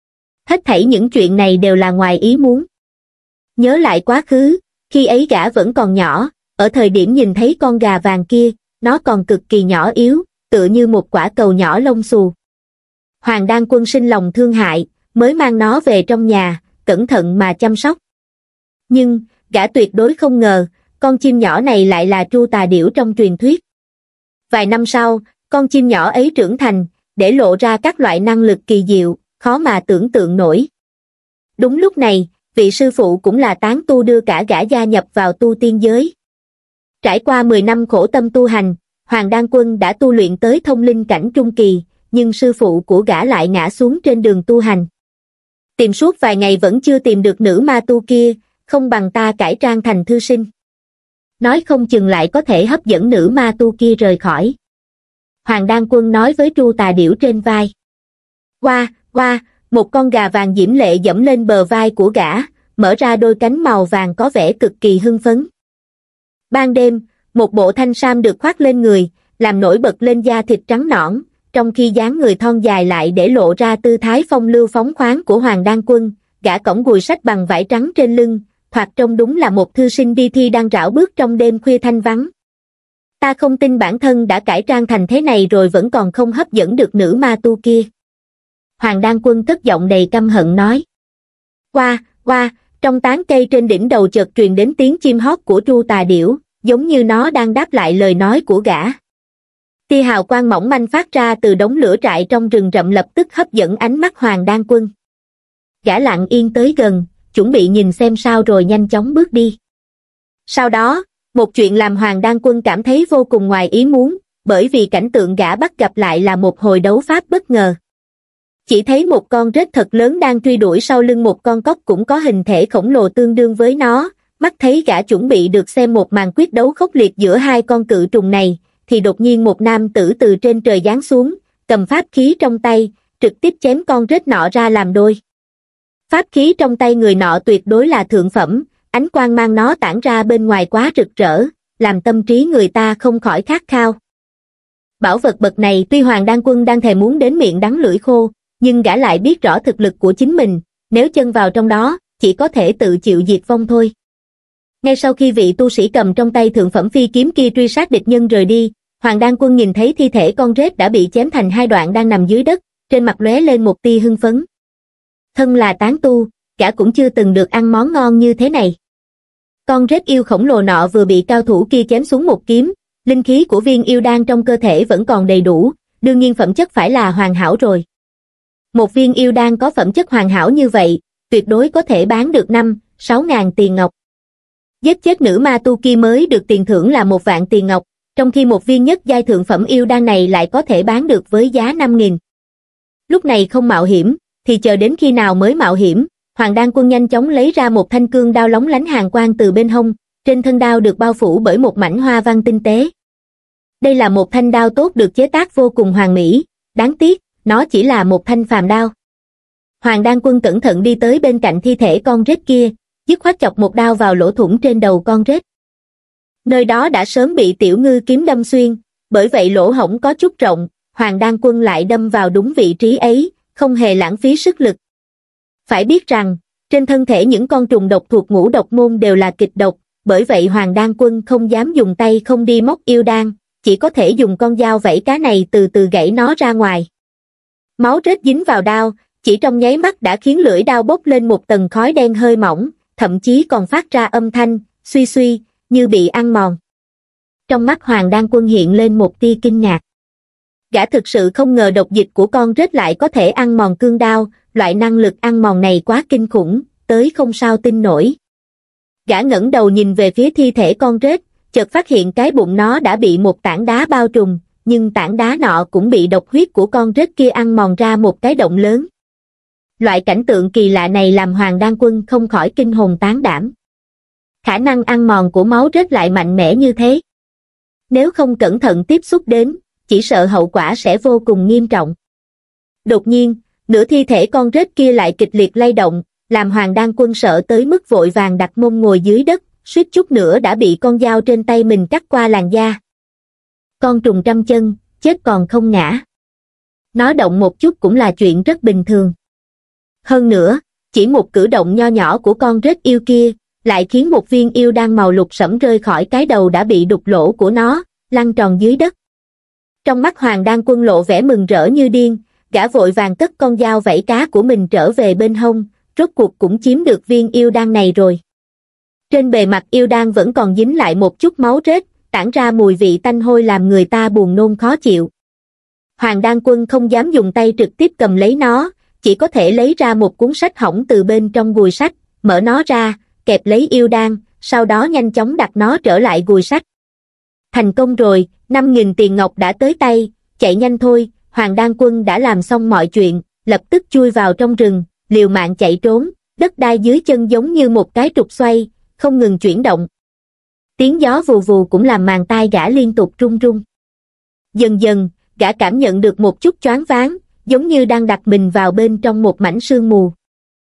Hết thảy những chuyện này đều là ngoài ý muốn. Nhớ lại quá khứ, khi ấy gã vẫn còn nhỏ, Ở thời điểm nhìn thấy con gà vàng kia, nó còn cực kỳ nhỏ yếu, tựa như một quả cầu nhỏ lông xù. Hoàng Đan Quân sinh lòng thương hại, mới mang nó về trong nhà, cẩn thận mà chăm sóc. Nhưng, gã tuyệt đối không ngờ, con chim nhỏ này lại là tru tà điểu trong truyền thuyết. Vài năm sau, con chim nhỏ ấy trưởng thành, để lộ ra các loại năng lực kỳ diệu, khó mà tưởng tượng nổi. Đúng lúc này, vị sư phụ cũng là tán tu đưa cả gã gia nhập vào tu tiên giới. Trải qua mười năm khổ tâm tu hành, Hoàng Đan Quân đã tu luyện tới thông linh cảnh trung kỳ, nhưng sư phụ của gã lại ngã xuống trên đường tu hành. Tìm suốt vài ngày vẫn chưa tìm được nữ ma tu kia, không bằng ta cải trang thành thư sinh. Nói không chừng lại có thể hấp dẫn nữ ma tu kia rời khỏi. Hoàng Đan Quân nói với tru tà điểu trên vai. Qua, qua, một con gà vàng diễm lệ dẫm lên bờ vai của gã, mở ra đôi cánh màu vàng có vẻ cực kỳ hưng phấn. Ban đêm, một bộ thanh sam được khoác lên người, làm nổi bật lên da thịt trắng nõn, trong khi dáng người thon dài lại để lộ ra tư thái phong lưu phóng khoáng của Hoàng Đan Quân, gã cõng gùi sách bằng vải trắng trên lưng, thoạt trông đúng là một thư sinh đi thi đang rảo bước trong đêm khuya thanh vắng. Ta không tin bản thân đã cải trang thành thế này rồi vẫn còn không hấp dẫn được nữ ma tu kia. Hoàng Đan Quân cất giọng đầy căm hận nói. Qua, qua, trong tán cây trên đỉnh đầu chợt truyền đến tiếng chim hót của tru tà điểu, giống như nó đang đáp lại lời nói của gã. Tia hào quang mỏng manh phát ra từ đống lửa trại trong rừng rậm lập tức hấp dẫn ánh mắt Hoàng Đan Quân. Gã lặng yên tới gần, chuẩn bị nhìn xem sao rồi nhanh chóng bước đi. Sau đó, một chuyện làm Hoàng Đan Quân cảm thấy vô cùng ngoài ý muốn, bởi vì cảnh tượng gã bắt gặp lại là một hồi đấu pháp bất ngờ. Chỉ thấy một con rết thật lớn đang truy đuổi sau lưng một con cóc cũng có hình thể khổng lồ tương đương với nó, mắt thấy gã chuẩn bị được xem một màn quyết đấu khốc liệt giữa hai con cự trùng này, thì đột nhiên một nam tử từ trên trời giáng xuống, cầm pháp khí trong tay, trực tiếp chém con rết nọ ra làm đôi. Pháp khí trong tay người nọ tuyệt đối là thượng phẩm, ánh quang mang nó tản ra bên ngoài quá rực rỡ, làm tâm trí người ta không khỏi khát khao. Bảo vật bậc này tuy Hoàng Đan Quân đang thèm muốn đến miệng đắng lưỡi khô, nhưng gã lại biết rõ thực lực của chính mình, nếu chân vào trong đó, chỉ có thể tự chịu diệt vong thôi. Ngay sau khi vị tu sĩ cầm trong tay thượng phẩm phi kiếm kia truy sát địch nhân rời đi, Hoàng Đan Quân nhìn thấy thi thể con rết đã bị chém thành hai đoạn đang nằm dưới đất, trên mặt lóe lên một tia hưng phấn. Thân là tán tu, gã cũng chưa từng được ăn món ngon như thế này. Con rết yêu khổng lồ nọ vừa bị cao thủ kia chém xuống một kiếm, linh khí của viên yêu đan trong cơ thể vẫn còn đầy đủ, đương nhiên phẩm chất phải là hoàn hảo rồi. Một viên yêu đan có phẩm chất hoàn hảo như vậy, tuyệt đối có thể bán được năm, sáu ngàn tiền ngọc. Giết chết nữ ma tu kia mới được tiền thưởng là một vạn tiền ngọc, trong khi một viên nhất giai thượng phẩm yêu đan này lại có thể bán được với giá năm nghìn. Lúc này không mạo hiểm, thì chờ đến khi nào mới mạo hiểm. Hoàng Đan Quân nhanh chóng lấy ra một thanh cương đao lóng lánh hàn quang từ bên hông, trên thân đao được bao phủ bởi một mảnh hoa văn tinh tế. Đây là một thanh đao tốt được chế tác vô cùng hoàn mỹ, đáng tiếc, nó chỉ là một thanh phàm đao. Hoàng Đan Quân cẩn thận đi tới bên cạnh thi thể con rết kia, dứt khoát chọc một đao vào lỗ thủng trên đầu con rết. Nơi đó đã sớm bị tiểu ngư kiếm đâm xuyên, bởi vậy lỗ hổng có chút rộng, Hoàng Đan Quân lại đâm vào đúng vị trí ấy, không hề lãng phí sức lực. Phải biết rằng, trên thân thể những con trùng độc thuộc ngũ độc môn đều là kịch độc, bởi vậy Hoàng Đan Quân không dám dùng tay không đi móc yêu đan, chỉ có thể dùng con dao vẫy cá này từ từ gãy nó ra ngoài. Máu rết dính vào đao, chỉ trong nháy mắt đã khiến lưỡi đao bốc lên một tầng khói đen hơi mỏng, thậm chí còn phát ra âm thanh, suy suy, như bị ăn mòn. Trong mắt Hoàng Đan Quân hiện lên một tia kinh ngạc. Gã thực sự không ngờ độc dịch của con rết lại có thể ăn mòn cương đao, loại năng lực ăn mòn này quá kinh khủng, tới không sao tin nổi. Gã ngẩng đầu nhìn về phía thi thể con rết, chợt phát hiện cái bụng nó đã bị một tảng đá bao trùm, nhưng tảng đá nọ cũng bị độc huyết của con rết kia ăn mòn ra một cái động lớn. Loại cảnh tượng kỳ lạ này làm Hoàng Đan Quân không khỏi kinh hồn tán đảm. Khả năng ăn mòn của máu rết lại mạnh mẽ như thế. Nếu không cẩn thận tiếp xúc đến, chỉ sợ hậu quả sẽ vô cùng nghiêm trọng. Đột nhiên, nửa thi thể con rết kia lại kịch liệt lay động, làm Hoàng Đan Quân sợ tới mức vội vàng đặt mông ngồi dưới đất, suýt chút nữa đã bị con dao trên tay mình cắt qua làn da. Con trùng trăm chân, chết còn không ngã. Nó động một chút cũng là chuyện rất bình thường. Hơn nữa, chỉ một cử động nho nhỏ của con rết yêu kia, lại khiến một viên yêu đan màu lục sẫm rơi khỏi cái đầu đã bị đục lỗ của nó, lăn tròn dưới đất. Trong mắt Hoàng Đan Quân lộ vẻ mừng rỡ như điên, gã vội vàng cất con dao vảy cá của mình trở về bên hông, rốt cuộc cũng chiếm được viên yêu đan này rồi. Trên bề mặt yêu đan vẫn còn dính lại một chút máu rết, tản ra mùi vị tanh hôi làm người ta buồn nôn khó chịu. Hoàng Đan Quân không dám dùng tay trực tiếp cầm lấy nó, chỉ có thể lấy ra một cuốn sách hỏng từ bên trong gùi sách, mở nó ra, kẹp lấy yêu đan, sau đó nhanh chóng đặt nó trở lại gùi sách. Thành công rồi, năm nghìn tiền ngọc đã tới tay, chạy nhanh thôi. Hoàng Đan Quân đã làm xong mọi chuyện, lập tức chui vào trong rừng, liều mạng chạy trốn, đất đai dưới chân giống như một cái trục xoay, không ngừng chuyển động. Tiếng gió vù vù cũng làm màng tai gã liên tục rung rung. Dần dần, gã cảm nhận được một chút choáng váng, giống như đang đặt mình vào bên trong một mảnh sương mù.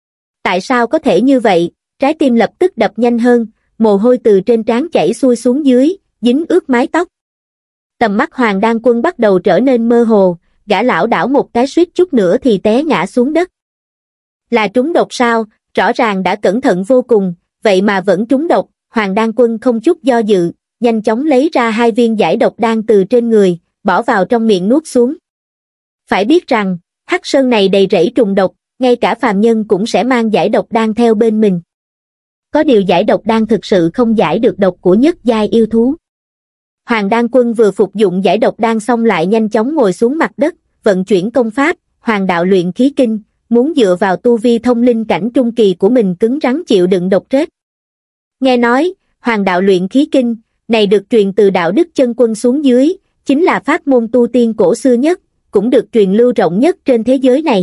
Tại sao có thể như vậy? Trái tim lập tức đập nhanh hơn, mồ hôi từ trên trán chảy xuôi xuống dưới, dính ướt mái tóc. Tầm mắt Hoàng Đan Quân bắt đầu trở nên mơ hồ, gã lảo đảo một cái suýt chút nữa thì té ngã xuống đất. Là trúng độc sao? Rõ ràng đã cẩn thận vô cùng, vậy mà vẫn trúng độc. Hoàng Đan Quân không chút do dự, nhanh chóng lấy ra hai viên giải độc đan từ trên người, bỏ vào trong miệng nuốt xuống. Phải biết rằng, hắc sơn này đầy rẫy trùng độc, ngay cả phàm nhân cũng sẽ mang giải độc đan theo bên mình. Có điều giải độc đan thực sự không giải được độc của nhất giai yêu thú. Hoàng Đan Quân vừa phục dụng giải độc đan xong lại nhanh chóng ngồi xuống mặt đất, vận chuyển công pháp, Hoàng đạo luyện khí kinh, muốn dựa vào tu vi thông linh cảnh trung kỳ của mình cứng rắn chịu đựng độc rết. Nghe nói, Hoàng đạo luyện khí kinh, này được truyền từ đạo đức chân quân xuống dưới, chính là pháp môn tu tiên cổ xưa nhất, cũng được truyền lưu rộng nhất trên thế giới này.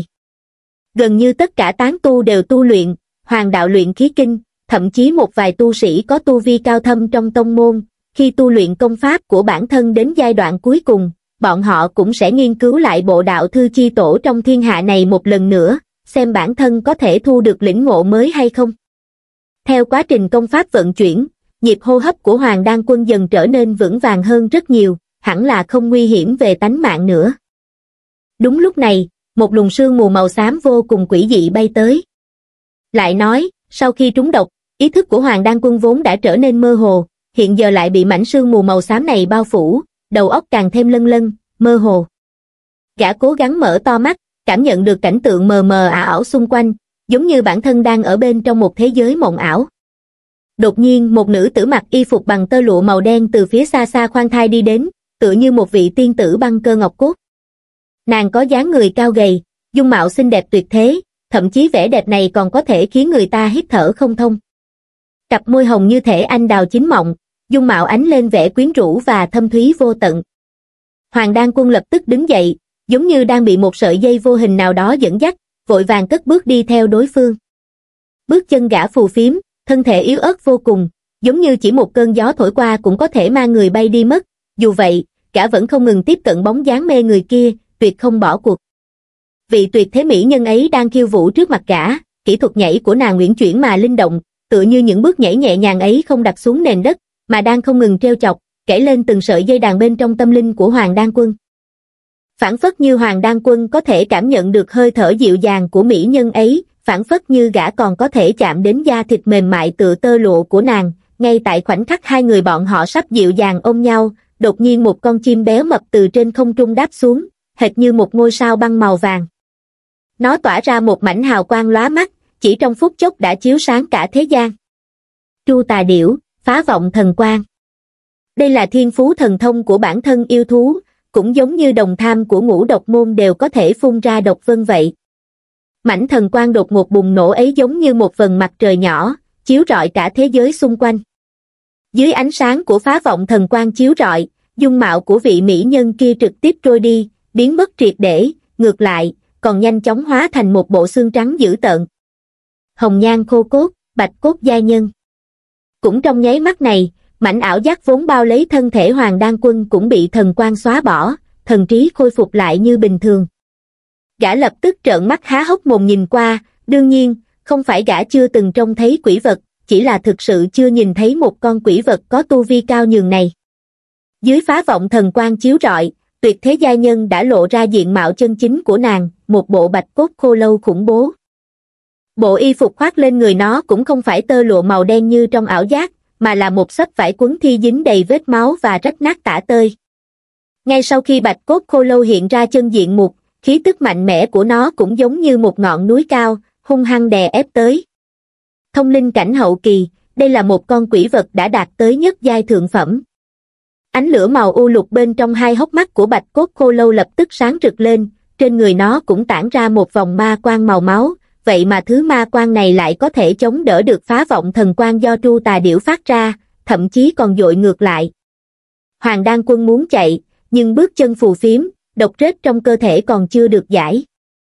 Gần như tất cả tán tu đều tu luyện Hoàng đạo luyện khí kinh, thậm chí một vài tu sĩ có tu vi cao thâm trong tông môn, khi tu luyện công pháp của bản thân đến giai đoạn cuối cùng, bọn họ cũng sẽ nghiên cứu lại bộ đạo thư chi tổ trong thiên hạ này một lần nữa, xem bản thân có thể thu được lĩnh ngộ mới hay không. Theo quá trình công pháp vận chuyển, nhịp hô hấp của Hoàng Đan Quân dần trở nên vững vàng hơn rất nhiều, hẳn là không nguy hiểm về tánh mạng nữa. Đúng lúc này, một luồng sương mù màu xám vô cùng quỷ dị bay tới. Lại nói, sau khi trúng độc, ý thức của Hoàng Đan Quân vốn đã trở nên mơ hồ, hiện giờ lại bị mảnh sương mù màu xám này bao phủ, đầu óc càng thêm lân lân, mơ hồ. Gã cố gắng mở to mắt, cảm nhận được cảnh tượng mờ mờ ảo ảo xung quanh, giống như bản thân đang ở bên trong một thế giới mộng ảo. Đột nhiên một nữ tử mặc y phục bằng tơ lụa màu đen từ phía xa xa khoan thai đi đến, tựa như một vị tiên tử băng cơ ngọc cốt. Nàng có dáng người cao gầy, dung mạo xinh đẹp tuyệt thế, thậm chí vẻ đẹp này còn có thể khiến người ta hít thở không thông. Cặp môi hồng như thể anh đào chín mọng, dung mạo ánh lên vẻ quyến rũ và thâm thúy vô tận. Hoàng Đan Quân lập tức đứng dậy, giống như đang bị một sợi dây vô hình nào đó dẫn dắt, vội vàng cất bước đi theo đối phương. Bước chân gã phù phiếm, thân thể yếu ớt vô cùng, giống như chỉ một cơn gió thổi qua cũng có thể mang người bay đi mất. Dù vậy, gã vẫn không ngừng tiếp cận bóng dáng mê người kia, tuyệt không bỏ cuộc. Vị tuyệt thế mỹ nhân ấy đang khiêu vũ trước mặt gã, kỹ thuật nhảy của nàng uyển chuyển mà linh động, tựa như những bước nhảy nhẹ nhàng ấy không đặt xuống nền đất, mà đang không ngừng treo chọc, kể lên từng sợi dây đàn bên trong tâm linh của Hoàng Đan Quân. Phảng phất như Hoàng Đan Quân có thể cảm nhận được hơi thở dịu dàng của mỹ nhân ấy, phảng phất như gã còn có thể chạm đến da thịt mềm mại tựa tơ lụa của nàng. Ngay tại khoảnh khắc hai người bọn họ sắp dịu dàng ôm nhau, đột nhiên một con chim béo mập từ trên không trung đáp xuống, hệt như một ngôi sao băng màu vàng. Nó tỏa ra một mảnh hào quang lóa mắt, chỉ trong phút chốc đã chiếu sáng cả thế gian. Tru Tà Điểu, phá vọng thần quang. Đây là thiên phú thần thông của bản thân yêu thú, cũng giống như đồng tham của ngũ độc môn đều có thể phun ra độc vân vậy. Mảnh thần quang đột ngột bùng nổ ấy giống như một vầng mặt trời nhỏ, chiếu rọi cả thế giới xung quanh. Dưới ánh sáng của phá vọng thần quang chiếu rọi, dung mạo của vị mỹ nhân kia trực tiếp trôi đi, biến mất triệt để, ngược lại, còn nhanh chóng hóa thành một bộ xương trắng dữ tợn. Hồng nhan khô cốt, bạch cốt giai nhân. Cũng trong nháy mắt này, mảnh ảo giác vốn bao lấy thân thể Hoàng Đan Quân cũng bị thần quang xóa bỏ, thần trí khôi phục lại như bình thường. Gã lập tức trợn mắt há hốc mồm nhìn qua, đương nhiên, không phải gã chưa từng trông thấy quỷ vật, chỉ là thực sự chưa nhìn thấy một con quỷ vật có tu vi cao nhường này. Dưới phá vọng thần quang chiếu rọi, tuyệt thế giai nhân đã lộ ra diện mạo chân chính của nàng, một bộ bạch cốt khô lâu khủng bố. Bộ y phục khoác lên người nó cũng không phải tơ lụa màu đen như trong ảo giác, mà là một xấp vải quấn thi dính đầy vết máu và rách nát tả tơi. Ngay sau khi bạch cốt khô lâu hiện ra chân diện mục, khí tức mạnh mẽ của nó cũng giống như một ngọn núi cao, hung hăng đè ép tới. Thông linh cảnh hậu kỳ, đây là một con quỷ vật đã đạt tới nhất giai thượng phẩm. Ánh lửa màu u lục bên trong hai hốc mắt của bạch cốt khô lâu lập tức sáng rực lên, trên người nó cũng tản ra một vòng ma quang màu máu, vậy mà thứ ma quang này lại có thể chống đỡ được phá vọng thần quang do tru tà điểu phát ra, thậm chí còn dội ngược lại. Hoàng Đan Quân muốn chạy, nhưng bước chân phù phiếm, độc rết trong cơ thể còn chưa được giải.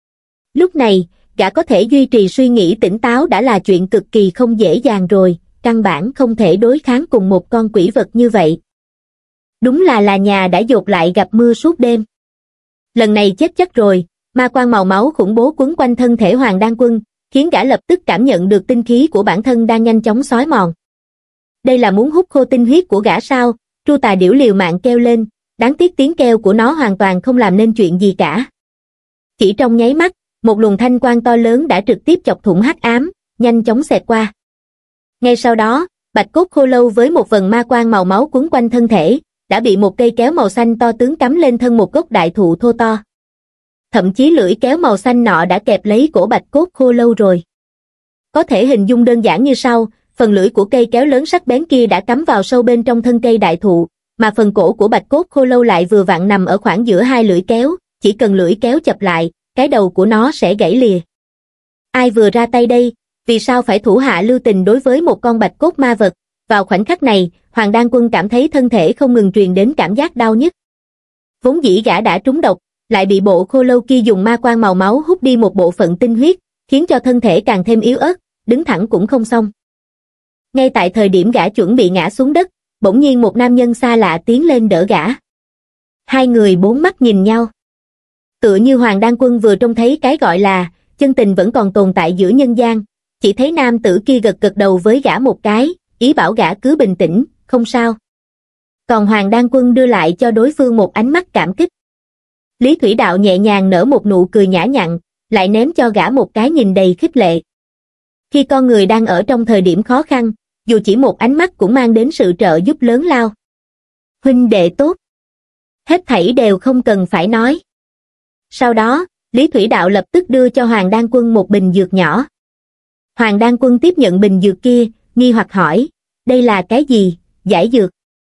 Lúc này, gã có thể duy trì suy nghĩ tỉnh táo đã là chuyện cực kỳ không dễ dàng rồi, căn bản không thể đối kháng cùng một con quỷ vật như vậy. Đúng là là nhà đã dột lại gặp mưa suốt đêm. Lần này chết chắc rồi, ma quang màu máu khủng bố quấn quanh thân thể Hoàng Đan Quân, khiến gã lập tức cảm nhận được tinh khí của bản thân đang nhanh chóng xói mòn. Đây là muốn hút khô tinh huyết của gã sao? Tru tà điểu liều mạng kêu lên, đáng tiếc tiếng kêu của nó hoàn toàn không làm nên chuyện gì cả. Chỉ trong nháy mắt, một luồng thanh quang to lớn đã trực tiếp chọc thủng hắc ám, nhanh chóng xẹt qua. Ngay sau đó, bạch cốt khô lâu với một vần ma quang màu máu quấn quanh thân thể, đã bị một cây kéo màu xanh to tướng cắm lên thân một gốc đại thụ thô to. Thậm chí lưỡi kéo màu xanh nọ đã kẹp lấy cổ bạch cốt khô lâu rồi. Có thể hình dung đơn giản như sau, phần lưỡi của cây kéo lớn sắc bén kia đã cắm vào sâu bên trong thân cây đại thụ, mà phần cổ của bạch cốt khô lâu lại vừa vặn nằm ở khoảng giữa hai lưỡi kéo, chỉ cần lưỡi kéo chập lại, cái đầu của nó sẽ gãy lìa. Ai vừa ra tay đây, vì sao phải thủ hạ lưu tình đối với một con bạch cốt ma vật? Vào khoảnh khắc này, Hoàng Đan Quân cảm thấy thân thể không ngừng truyền đến cảm giác đau nhức. Vốn dĩ gã đã trúng độc, lại bị bộ khô lâu kia dùng ma quang màu máu hút đi một bộ phận tinh huyết, khiến cho thân thể càng thêm yếu ớt, đứng thẳng cũng không xong. Ngay tại thời điểm gã chuẩn bị ngã xuống đất, bỗng nhiên một nam nhân xa lạ tiến lên đỡ gã. Hai người bốn mắt nhìn nhau. Tựa như Hoàng Đan Quân vừa trông thấy cái gọi là chân tình vẫn còn tồn tại giữa nhân gian, chỉ thấy nam tử kia gật gật đầu với gã một cái, ý bảo gã cứ bình tĩnh, không sao. Còn Hoàng Đan Quân đưa lại cho đối phương một ánh mắt cảm kích. Lý Thủy Đạo nhẹ nhàng nở một nụ cười nhã nhặn, lại ném cho gã một cái nhìn đầy khích lệ. Khi con người đang ở trong thời điểm khó khăn, dù chỉ một ánh mắt cũng mang đến sự trợ giúp lớn lao. Huynh đệ tốt. Hết thảy đều không cần phải nói. Sau đó, Lý Thủy Đạo lập tức đưa cho Hoàng Đan Quân một bình dược nhỏ. Hoàng Đan Quân tiếp nhận bình dược kia, nghi hoặc hỏi, đây là cái gì? Giải dược.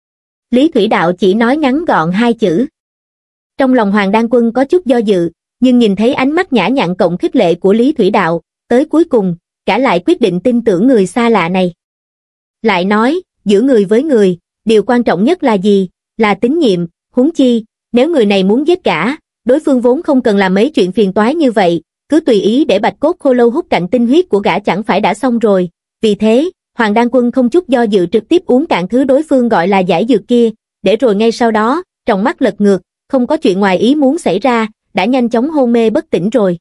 Lý Thủy Đạo chỉ nói ngắn gọn hai chữ. Trong lòng Hoàng Đan Quân có chút do dự, nhưng nhìn thấy ánh mắt nhã nhặn cộng khích lệ của Lý Thủy Đạo, tới cuối cùng, cả lại quyết định tin tưởng người xa lạ này. Lại nói, giữa người với người, điều quan trọng nhất là gì? Là tín nhiệm, huống chi, nếu người này muốn giết cả, đối phương vốn không cần làm mấy chuyện phiền toái như vậy, cứ tùy ý để bạch cốt khô lâu hút cạn tinh huyết của gã chẳng phải đã xong rồi. Vì thế, Hoàng Đan Quân không chút do dự trực tiếp uống cạn thứ đối phương gọi là giải dược kia, để rồi ngay sau đó, trong mắt lật ngược, không có chuyện ngoài ý muốn xảy ra, đã nhanh chóng hôn mê bất tỉnh rồi.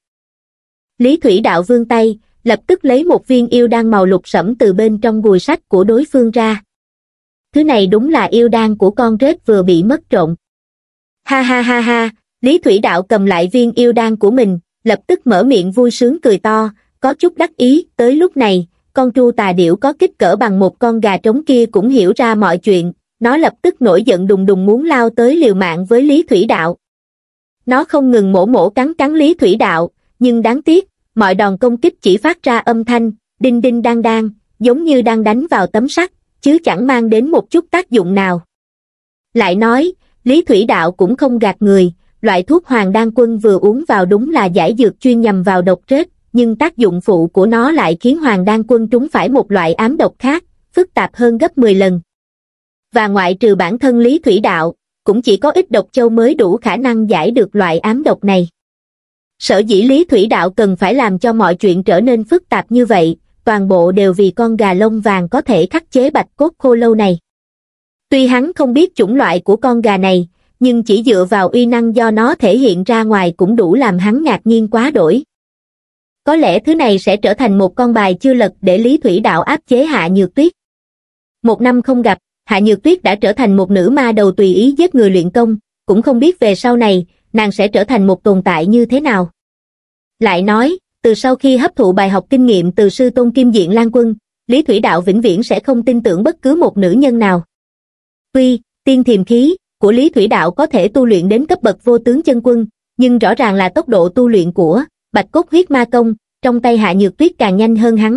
Lý Thủy Đạo vươn tay, lập tức lấy một viên yêu đan màu lục sẫm từ bên trong gùi sách của đối phương ra. Thứ này đúng là yêu đan của con rết vừa bị mất trộm. Ha ha ha ha, Lý Thủy Đạo cầm lại viên yêu đan của mình, lập tức mở miệng vui sướng cười to, có chút đắc ý. Tới lúc này, con tru tà điểu có kích cỡ bằng một con gà trống kia cũng hiểu ra mọi chuyện, nó lập tức nổi giận đùng đùng muốn lao tới liều mạng với Lý Thủy Đạo. Nó không ngừng mổ mổ cắn cắn Lý Thủy Đạo, nhưng đáng tiếc, mọi đòn công kích chỉ phát ra âm thanh, đinh đinh đang đang, giống như đang đánh vào tấm sắt, chứ chẳng mang đến một chút tác dụng nào. Lại nói, Lý Thủy Đạo cũng không gạt người, loại thuốc Hoàng Đan Quân vừa uống vào đúng là giải dược chuyên nhằm vào độc rết, nhưng tác dụng phụ của nó lại khiến Hoàng Đan Quân trúng phải một loại ám độc khác, phức tạp hơn gấp mười lần. Và ngoại trừ bản thân Lý Thủy Đạo, cũng chỉ có ít độc châu mới đủ khả năng giải được loại ám độc này. Sở dĩ Lý Thủy Đạo cần phải làm cho mọi chuyện trở nên phức tạp như vậy, toàn bộ đều vì con gà lông vàng có thể khắc chế bạch cốt khô lâu này. Tuy hắn không biết chủng loại của con gà này, nhưng chỉ dựa vào uy năng do nó thể hiện ra ngoài cũng đủ làm hắn ngạc nhiên quá đỗi. Có lẽ thứ này sẽ trở thành một con bài chưa lật để Lý Thủy Đạo áp chế Hạ Nhược Tuyết. Một năm không gặp, Hạ Nhược Tuyết đã trở thành một nữ ma đầu tùy ý giết người luyện công, cũng không biết về sau này, nàng sẽ trở thành một tồn tại như thế nào. Lại nói, từ sau khi hấp thụ bài học kinh nghiệm từ sư tôn Kim Diện Lan Quân, Lý Thủy Đạo vĩnh viễn sẽ không tin tưởng bất cứ một nữ nhân nào. Tuy, tiên thiềm khí của Lý Thủy Đạo có thể tu luyện đến cấp bậc vô tướng chân quân, nhưng rõ ràng là tốc độ tu luyện của Bạch Cốt Huyết Ma Công trong tay Hạ Nhược Tuyết càng nhanh hơn hắn.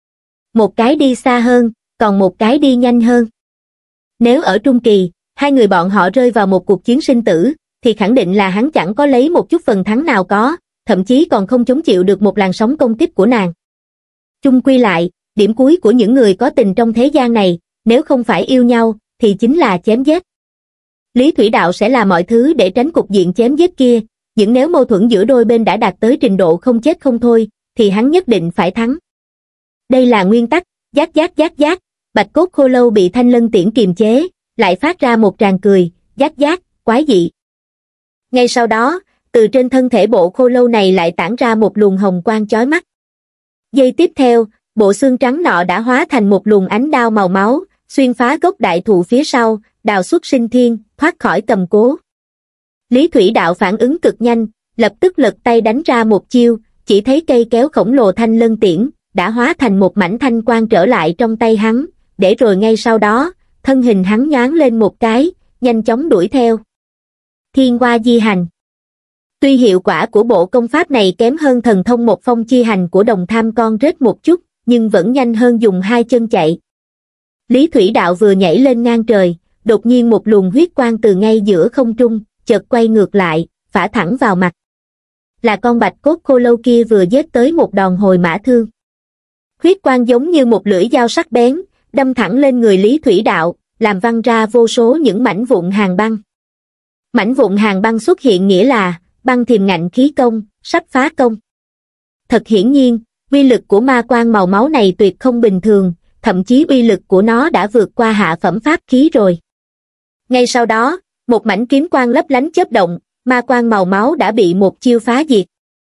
Một cái đi xa hơn, còn một cái đi nhanh hơn. Nếu ở trung kỳ, hai người bọn họ rơi vào một cuộc chiến sinh tử, thì khẳng định là hắn chẳng có lấy một chút phần thắng nào có, thậm chí còn không chống chịu được một làn sóng công kích của nàng. Chung quy lại, điểm cuối của những người có tình trong thế gian này, nếu không phải yêu nhau, thì chính là chém giết. Lý Thủy Đạo sẽ làm mọi thứ để tránh cục diện chém giết kia, nhưng nếu mâu thuẫn giữa đôi bên đã đạt tới trình độ không chết không thôi, thì hắn nhất định phải thắng. Đây là nguyên tắc, giác giác giác giác, Bạch Cốt Khô Lâu bị Thanh Lân Tiễn kiềm chế, lại phát ra một tràng cười, giác giác, quái dị. Ngay sau đó, từ trên thân thể bộ khô lâu này lại tản ra một luồng hồng quang chói mắt. Giây tiếp theo, bộ xương trắng nọ đã hóa thành một luồng ánh đao màu máu, xuyên phá gốc đại thụ phía sau, đào xuất sinh thiên, thoát khỏi cầm cố. Lý Thủy Đạo phản ứng cực nhanh, lập tức lật tay đánh ra một chiêu, chỉ thấy cây kéo khổng lồ Thanh Lân Tiễn đã hóa thành một mảnh thanh quang trở lại trong tay hắn, để rồi ngay sau đó, thân hình hắn nhoáng lên một cái, nhanh chóng đuổi theo. Thiên Hoa Di Hành. Tuy hiệu quả của bộ công pháp này kém hơn thần thông một phong chi hành của Đồng Tham con rết một chút, nhưng vẫn nhanh hơn dùng hai chân chạy. Lý Thủy Đạo vừa nhảy lên ngang trời, đột nhiên một luồng huyết quang từ ngay giữa không trung, chợt quay ngược lại, phả thẳng vào mặt. Là con Bạch Cốt Khô Lâu kia vừa giết tới một đòn hồi mã thương. Huyết quang giống như một lưỡi dao sắc bén, đâm thẳng lên người Lý Thủy Đạo, làm văng ra vô số những mảnh vụn hàng băng. Mảnh vụn hàng băng xuất hiện nghĩa là băng thiềm ngạnh khí công, sắp phá công. Thật hiển nhiên, uy lực của ma quang màu máu này tuyệt không bình thường, thậm chí uy lực của nó đã vượt qua hạ phẩm pháp khí rồi. Ngay sau đó, một mảnh kiếm quang lấp lánh chớp động, ma quang màu máu đã bị một chiêu phá diệt.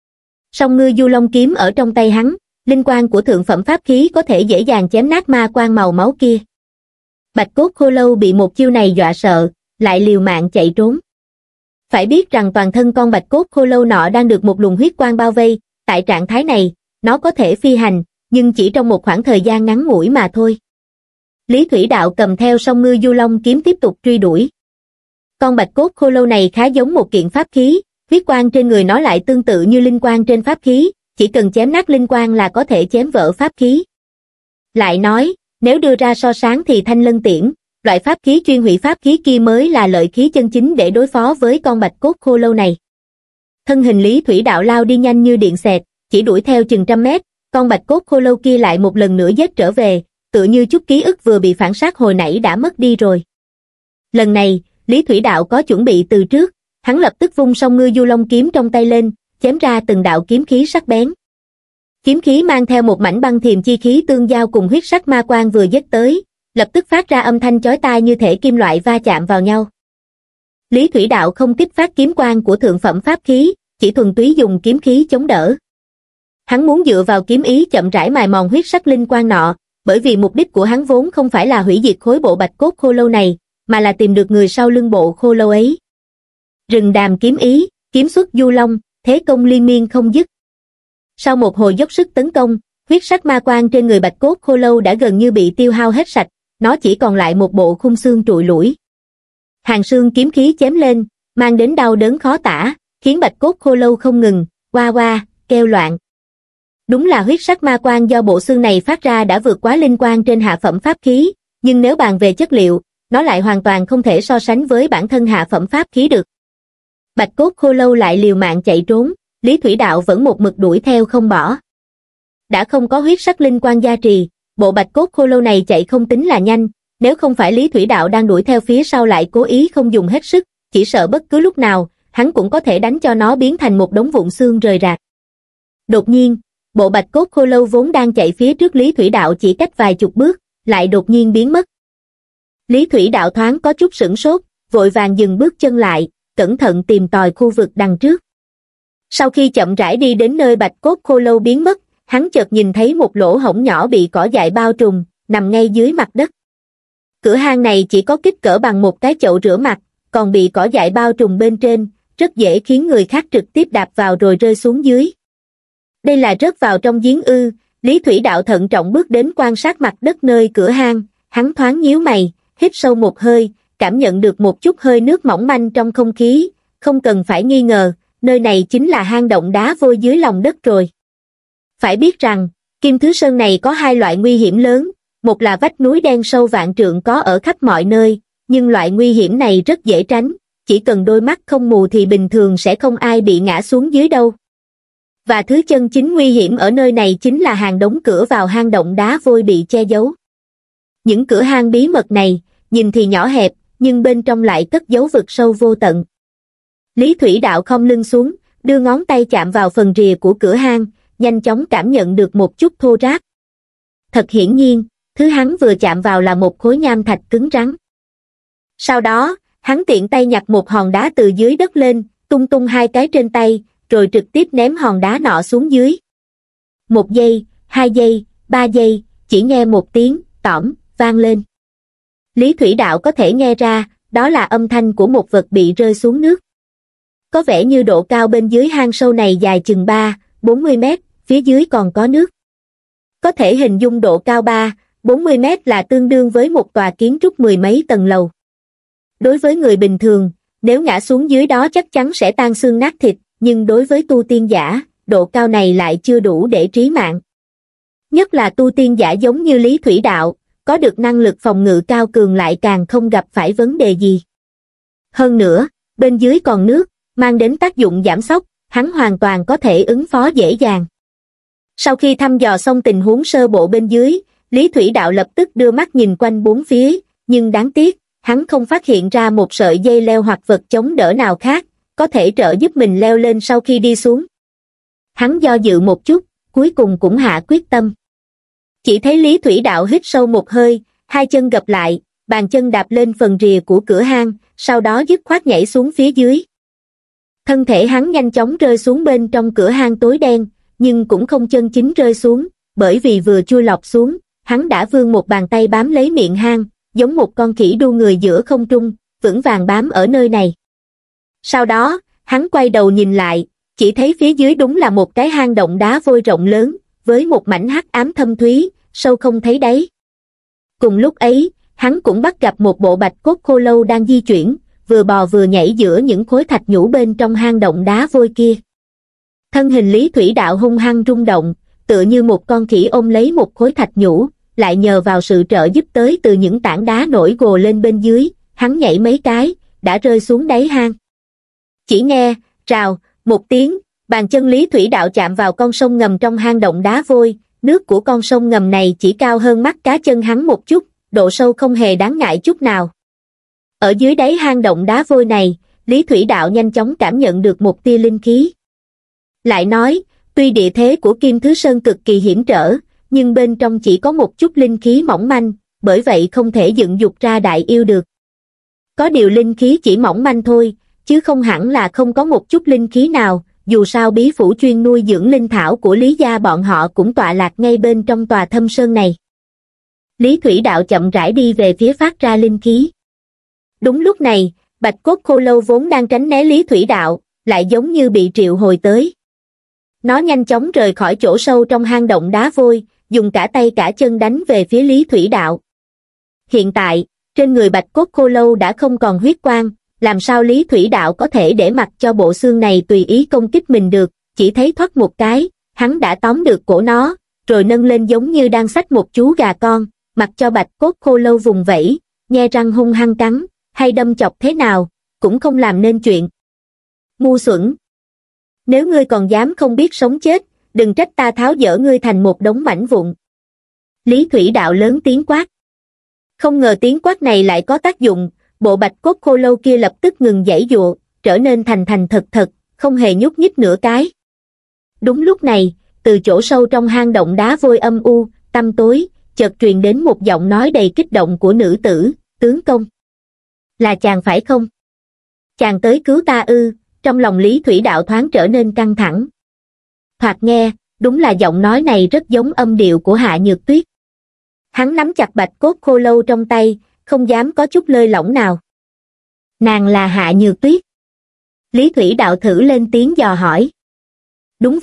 Song Ngư Du Long kiếm ở trong tay hắn, linh quang của thượng phẩm pháp khí có thể dễ dàng chém nát ma quang màu máu kia. Bạch Cốt Khô Lâu bị một chiêu này dọa sợ, lại liều mạng chạy trốn. Phải biết rằng toàn thân con Bạch Cốt Khô Lâu nọ đang được một luồng huyết quang bao vây, tại trạng thái này, nó có thể phi hành, nhưng chỉ trong một khoảng thời gian ngắn ngủi mà thôi. Lý Thủy Đạo cầm theo Song Ngư Du Long kiếm tiếp tục truy đuổi. Con Bạch Cốt Khô Lâu này khá giống một kiện pháp khí, huyết quang trên người nó lại tương tự như linh quang trên pháp khí, chỉ cần chém nát linh quang là có thể chém vỡ pháp khí. Lại nói, nếu đưa ra so sánh thì Thanh Lân Tiễn, loại pháp khí chuyên hủy pháp khí kia mới là lợi khí chân chính để đối phó với con Bạch Cốt Khô Lâu này. Thân hình Lý Thủy Đạo lao đi nhanh như điện xẹt, chỉ đuổi theo chừng trăm mét, con Bạch Cốt Khô Lâu kia lại một lần nữa giết trở về, tựa như chút ký ức vừa bị phản sát hồi nãy đã mất đi rồi. Lần này, Lý Thủy Đạo có chuẩn bị từ trước, hắn lập tức vung Song Ngư Du Long kiếm trong tay lên, chém ra từng đạo kiếm khí sắc bén. Kiếm khí mang theo một mảnh băng thiềm chi khí tương giao cùng huyết sắc ma quang vừa giết tới, lập tức phát ra âm thanh chói tai như thể kim loại va chạm vào nhau. Lý Thủy Đạo không kích phát kiếm quang của thượng phẩm pháp khí, chỉ thuần túy dùng kiếm khí chống đỡ. Hắn muốn dựa vào kiếm ý chậm rãi mài mòn huyết sắc linh quang nọ, bởi vì mục đích của hắn vốn không phải là hủy diệt khối bộ Bạch Cốt Khô Lâu này, mà là tìm được người sau lưng bộ khô lâu ấy. Rừng đàm kiếm ý, kiếm xuất du long, thế công liên miên không dứt. Sau một hồi dốc sức tấn công, huyết sắc ma quang trên người Bạch Cốt Khô Lâu đã gần như bị tiêu hao hết sạch, nó chỉ còn lại một bộ khung xương trụi lủi. Hàng xương kiếm khí chém lên, mang đến đau đớn khó tả, khiến Bạch Cốt Khô Lâu không ngừng, oa oa, kêu loạn. Đúng là huyết sắc ma quang do bộ xương này phát ra đã vượt quá linh quang trên hạ phẩm pháp khí, nhưng nếu bàn về chất liệu, nó lại hoàn toàn không thể so sánh với bản thân hạ phẩm pháp khí được. Bạch Cốt Khô Lâu lại liều mạng chạy trốn, Lý Thủy Đạo vẫn một mực đuổi theo không bỏ. Đã không có huyết sắc linh quang gia trì, bộ Bạch Cốt Khô Lâu này chạy không tính là nhanh, nếu không phải Lý Thủy Đạo đang đuổi theo phía sau lại cố ý không dùng hết sức, chỉ sợ bất cứ lúc nào, hắn cũng có thể đánh cho nó biến thành một đống vụn xương rời rạc. Đột nhiên, bộ Bạch Cốt Khô Lâu vốn đang chạy phía trước Lý Thủy Đạo chỉ cách vài chục bước, lại đột nhiên biến mất. Lý Thủy Đạo thoáng có chút sửng sốt, vội vàng dừng bước chân lại, cẩn thận tìm tòi khu vực đằng trước. Sau khi chậm rãi đi đến nơi Bạch Cốt Khô Lâu biến mất, hắn chợt nhìn thấy một lỗ hổng nhỏ bị cỏ dại bao trùm, nằm ngay dưới mặt đất. Cửa hang này chỉ có kích cỡ bằng một cái chậu rửa mặt, còn bị cỏ dại bao trùm bên trên, rất dễ khiến người khác trực tiếp đạp vào rồi rơi xuống dưới. Đây là rớt vào trong giếng ư? Lý Thủy Đạo thận trọng bước đến quan sát mặt đất nơi cửa hang, hắn thoáng nhíu mày, hít sâu một hơi, cảm nhận được một chút hơi nước mỏng manh trong không khí, không cần phải nghi ngờ, nơi này chính là hang động đá vôi dưới lòng đất rồi. Phải biết rằng, Kim Thứ Sơn này có hai loại nguy hiểm lớn, một là vách núi đen sâu vạn trượng có ở khắp mọi nơi, nhưng loại nguy hiểm này rất dễ tránh, chỉ cần đôi mắt không mù thì bình thường sẽ không ai bị ngã xuống dưới đâu. Và thứ chân chính nguy hiểm ở nơi này chính là hàng đống cửa vào hang động đá vôi bị che giấu. Những cửa hang bí mật này, nhìn thì nhỏ hẹp, nhưng bên trong lại cất giấu vực sâu vô tận. Lý Thủy Đạo khom lưng xuống, đưa ngón tay chạm vào phần rìa của cửa hang, nhanh chóng cảm nhận được một chút thô ráp. Thật hiển nhiên, thứ hắn vừa chạm vào là một khối nham thạch cứng rắn. Sau đó, hắn tiện tay nhặt một hòn đá từ dưới đất lên, tung tung hai cái trên tay, rồi trực tiếp ném hòn đá nọ xuống dưới. Một giây, hai giây, ba giây, chỉ nghe một tiếng tỏm vang lên. Lý Thủy Đạo có thể nghe ra, đó là âm thanh của một vật bị rơi xuống nước. Có vẻ như độ cao bên dưới hang sâu này dài chừng ba, bốn mươi mét, phía dưới còn có nước. Có thể hình dung độ cao ba, bốn mươi mét là tương đương với một tòa kiến trúc mười mấy tầng lầu. Đối với người bình thường, nếu ngã xuống dưới đó chắc chắn sẽ tan xương nát thịt, nhưng đối với tu tiên giả, độ cao này lại chưa đủ để trí mạng. Nhất là tu tiên giả giống như Lý Thủy Đạo, có được năng lực phòng ngự cao cường lại càng không gặp phải vấn đề gì. Hơn nữa, bên dưới còn nước, mang đến tác dụng giảm sốc, hắn hoàn toàn có thể ứng phó dễ dàng. Sau khi thăm dò xong tình huống sơ bộ bên dưới, Lý Thủy Đạo lập tức đưa mắt nhìn quanh bốn phía, nhưng đáng tiếc, hắn không phát hiện ra một sợi dây leo hoặc vật chống đỡ nào khác, có thể trợ giúp mình leo lên sau khi đi xuống. Hắn do dự một chút, cuối cùng cũng hạ quyết tâm. Chỉ thấy Lý Thủy Đạo hít sâu một hơi, hai chân gập lại, bàn chân đạp lên phần rìa của cửa hang, sau đó dứt khoát nhảy xuống phía dưới. Thân thể hắn nhanh chóng rơi xuống bên trong cửa hang tối đen, nhưng cũng không chân chính rơi xuống, bởi vì vừa chui lọt xuống, hắn đã vươn một bàn tay bám lấy miệng hang, giống một con khỉ đu người giữa không trung, vững vàng bám ở nơi này. Sau đó, hắn quay đầu nhìn lại, chỉ thấy phía dưới đúng là một cái hang động đá vôi rộng lớn, với một mảnh hắc ám thâm thúy, sâu không thấy đáy. Cùng lúc ấy, hắn cũng bắt gặp một bộ bạch cốt khô lâu đang di chuyển, vừa bò vừa nhảy giữa những khối thạch nhũ bên trong hang động đá vôi kia. Thân hình Lý Thủy Đạo hung hăng rung động, tựa như một con khỉ ôm lấy một khối thạch nhũ, lại nhờ vào sự trợ giúp tới từ những tảng đá nổi gồ lên bên dưới, hắn nhảy mấy cái, đã rơi xuống đáy hang. Chỉ nghe, rào, một tiếng, bàn chân Lý Thủy Đạo chạm vào con sông ngầm trong hang động đá vôi, nước của con sông ngầm này chỉ cao hơn mắt cá chân hắn một chút, độ sâu không hề đáng ngại chút nào. Ở dưới đáy hang động đá vôi này, Lý Thủy Đạo nhanh chóng cảm nhận được một tia linh khí. Lại nói, tuy địa thế của Kim Thứ Sơn cực kỳ hiểm trở, nhưng bên trong chỉ có một chút linh khí mỏng manh, bởi vậy không thể dựng dục ra đại yêu được. Có điều linh khí chỉ mỏng manh thôi, chứ không hẳn là không có một chút linh khí nào, dù sao bí phủ chuyên nuôi dưỡng linh thảo của Lý gia bọn họ cũng tọa lạc ngay bên trong tòa thâm sơn này. Lý Thủy Đạo chậm rãi đi về phía phát ra linh khí. Đúng lúc này, bạch cốt khô lâu vốn đang tránh né Lý Thủy Đạo, lại giống như bị triệu hồi tới. Nó nhanh chóng rời khỏi chỗ sâu trong hang động đá vôi, dùng cả tay cả chân đánh về phía Lý Thủy Đạo. Hiện tại, trên người bạch cốt khô lâu đã không còn huyết quang, làm sao Lý Thủy Đạo có thể để mặc cho bộ xương này tùy ý công kích mình được, chỉ thấy thoát một cái, hắn đã tóm được cổ nó, rồi nâng lên giống như đang xách một chú gà con, mặc cho bạch cốt khô lâu vùng vẫy, nhe răng hung hăng cắn, hay đâm chọc thế nào, cũng không làm nên chuyện. Ngu xuẩn! Nếu ngươi còn dám không biết sống chết, đừng trách ta tháo dỡ ngươi thành một đống mảnh vụn. Lý Thủy Đạo lớn tiếng quát. Không ngờ tiếng quát này lại có tác dụng, bộ bạch cốt khô lâu kia lập tức ngừng giãy giụa, trở nên thành thành thật thật, không hề nhúc nhích nửa cái. Đúng lúc này, từ chỗ sâu trong hang động đá vôi âm u, tăm tối, chợt truyền đến một giọng nói đầy kích động của nữ tử, tướng công. Là chàng phải không? Chàng tới cứu ta ư? Trong lòng Lý Thủy Đạo thoáng trở nên căng thẳng. Thoạt nghe, đúng là giọng nói này rất giống âm điệu của Hạ Nhược Tuyết. Hắn nắm chặt bạch cốt khô lâu trong tay, không dám có chút lơi lỏng nào. Nàng là Hạ Nhược Tuyết. Lý Thủy Đạo thử lên tiếng dò hỏi. Đúng vậy,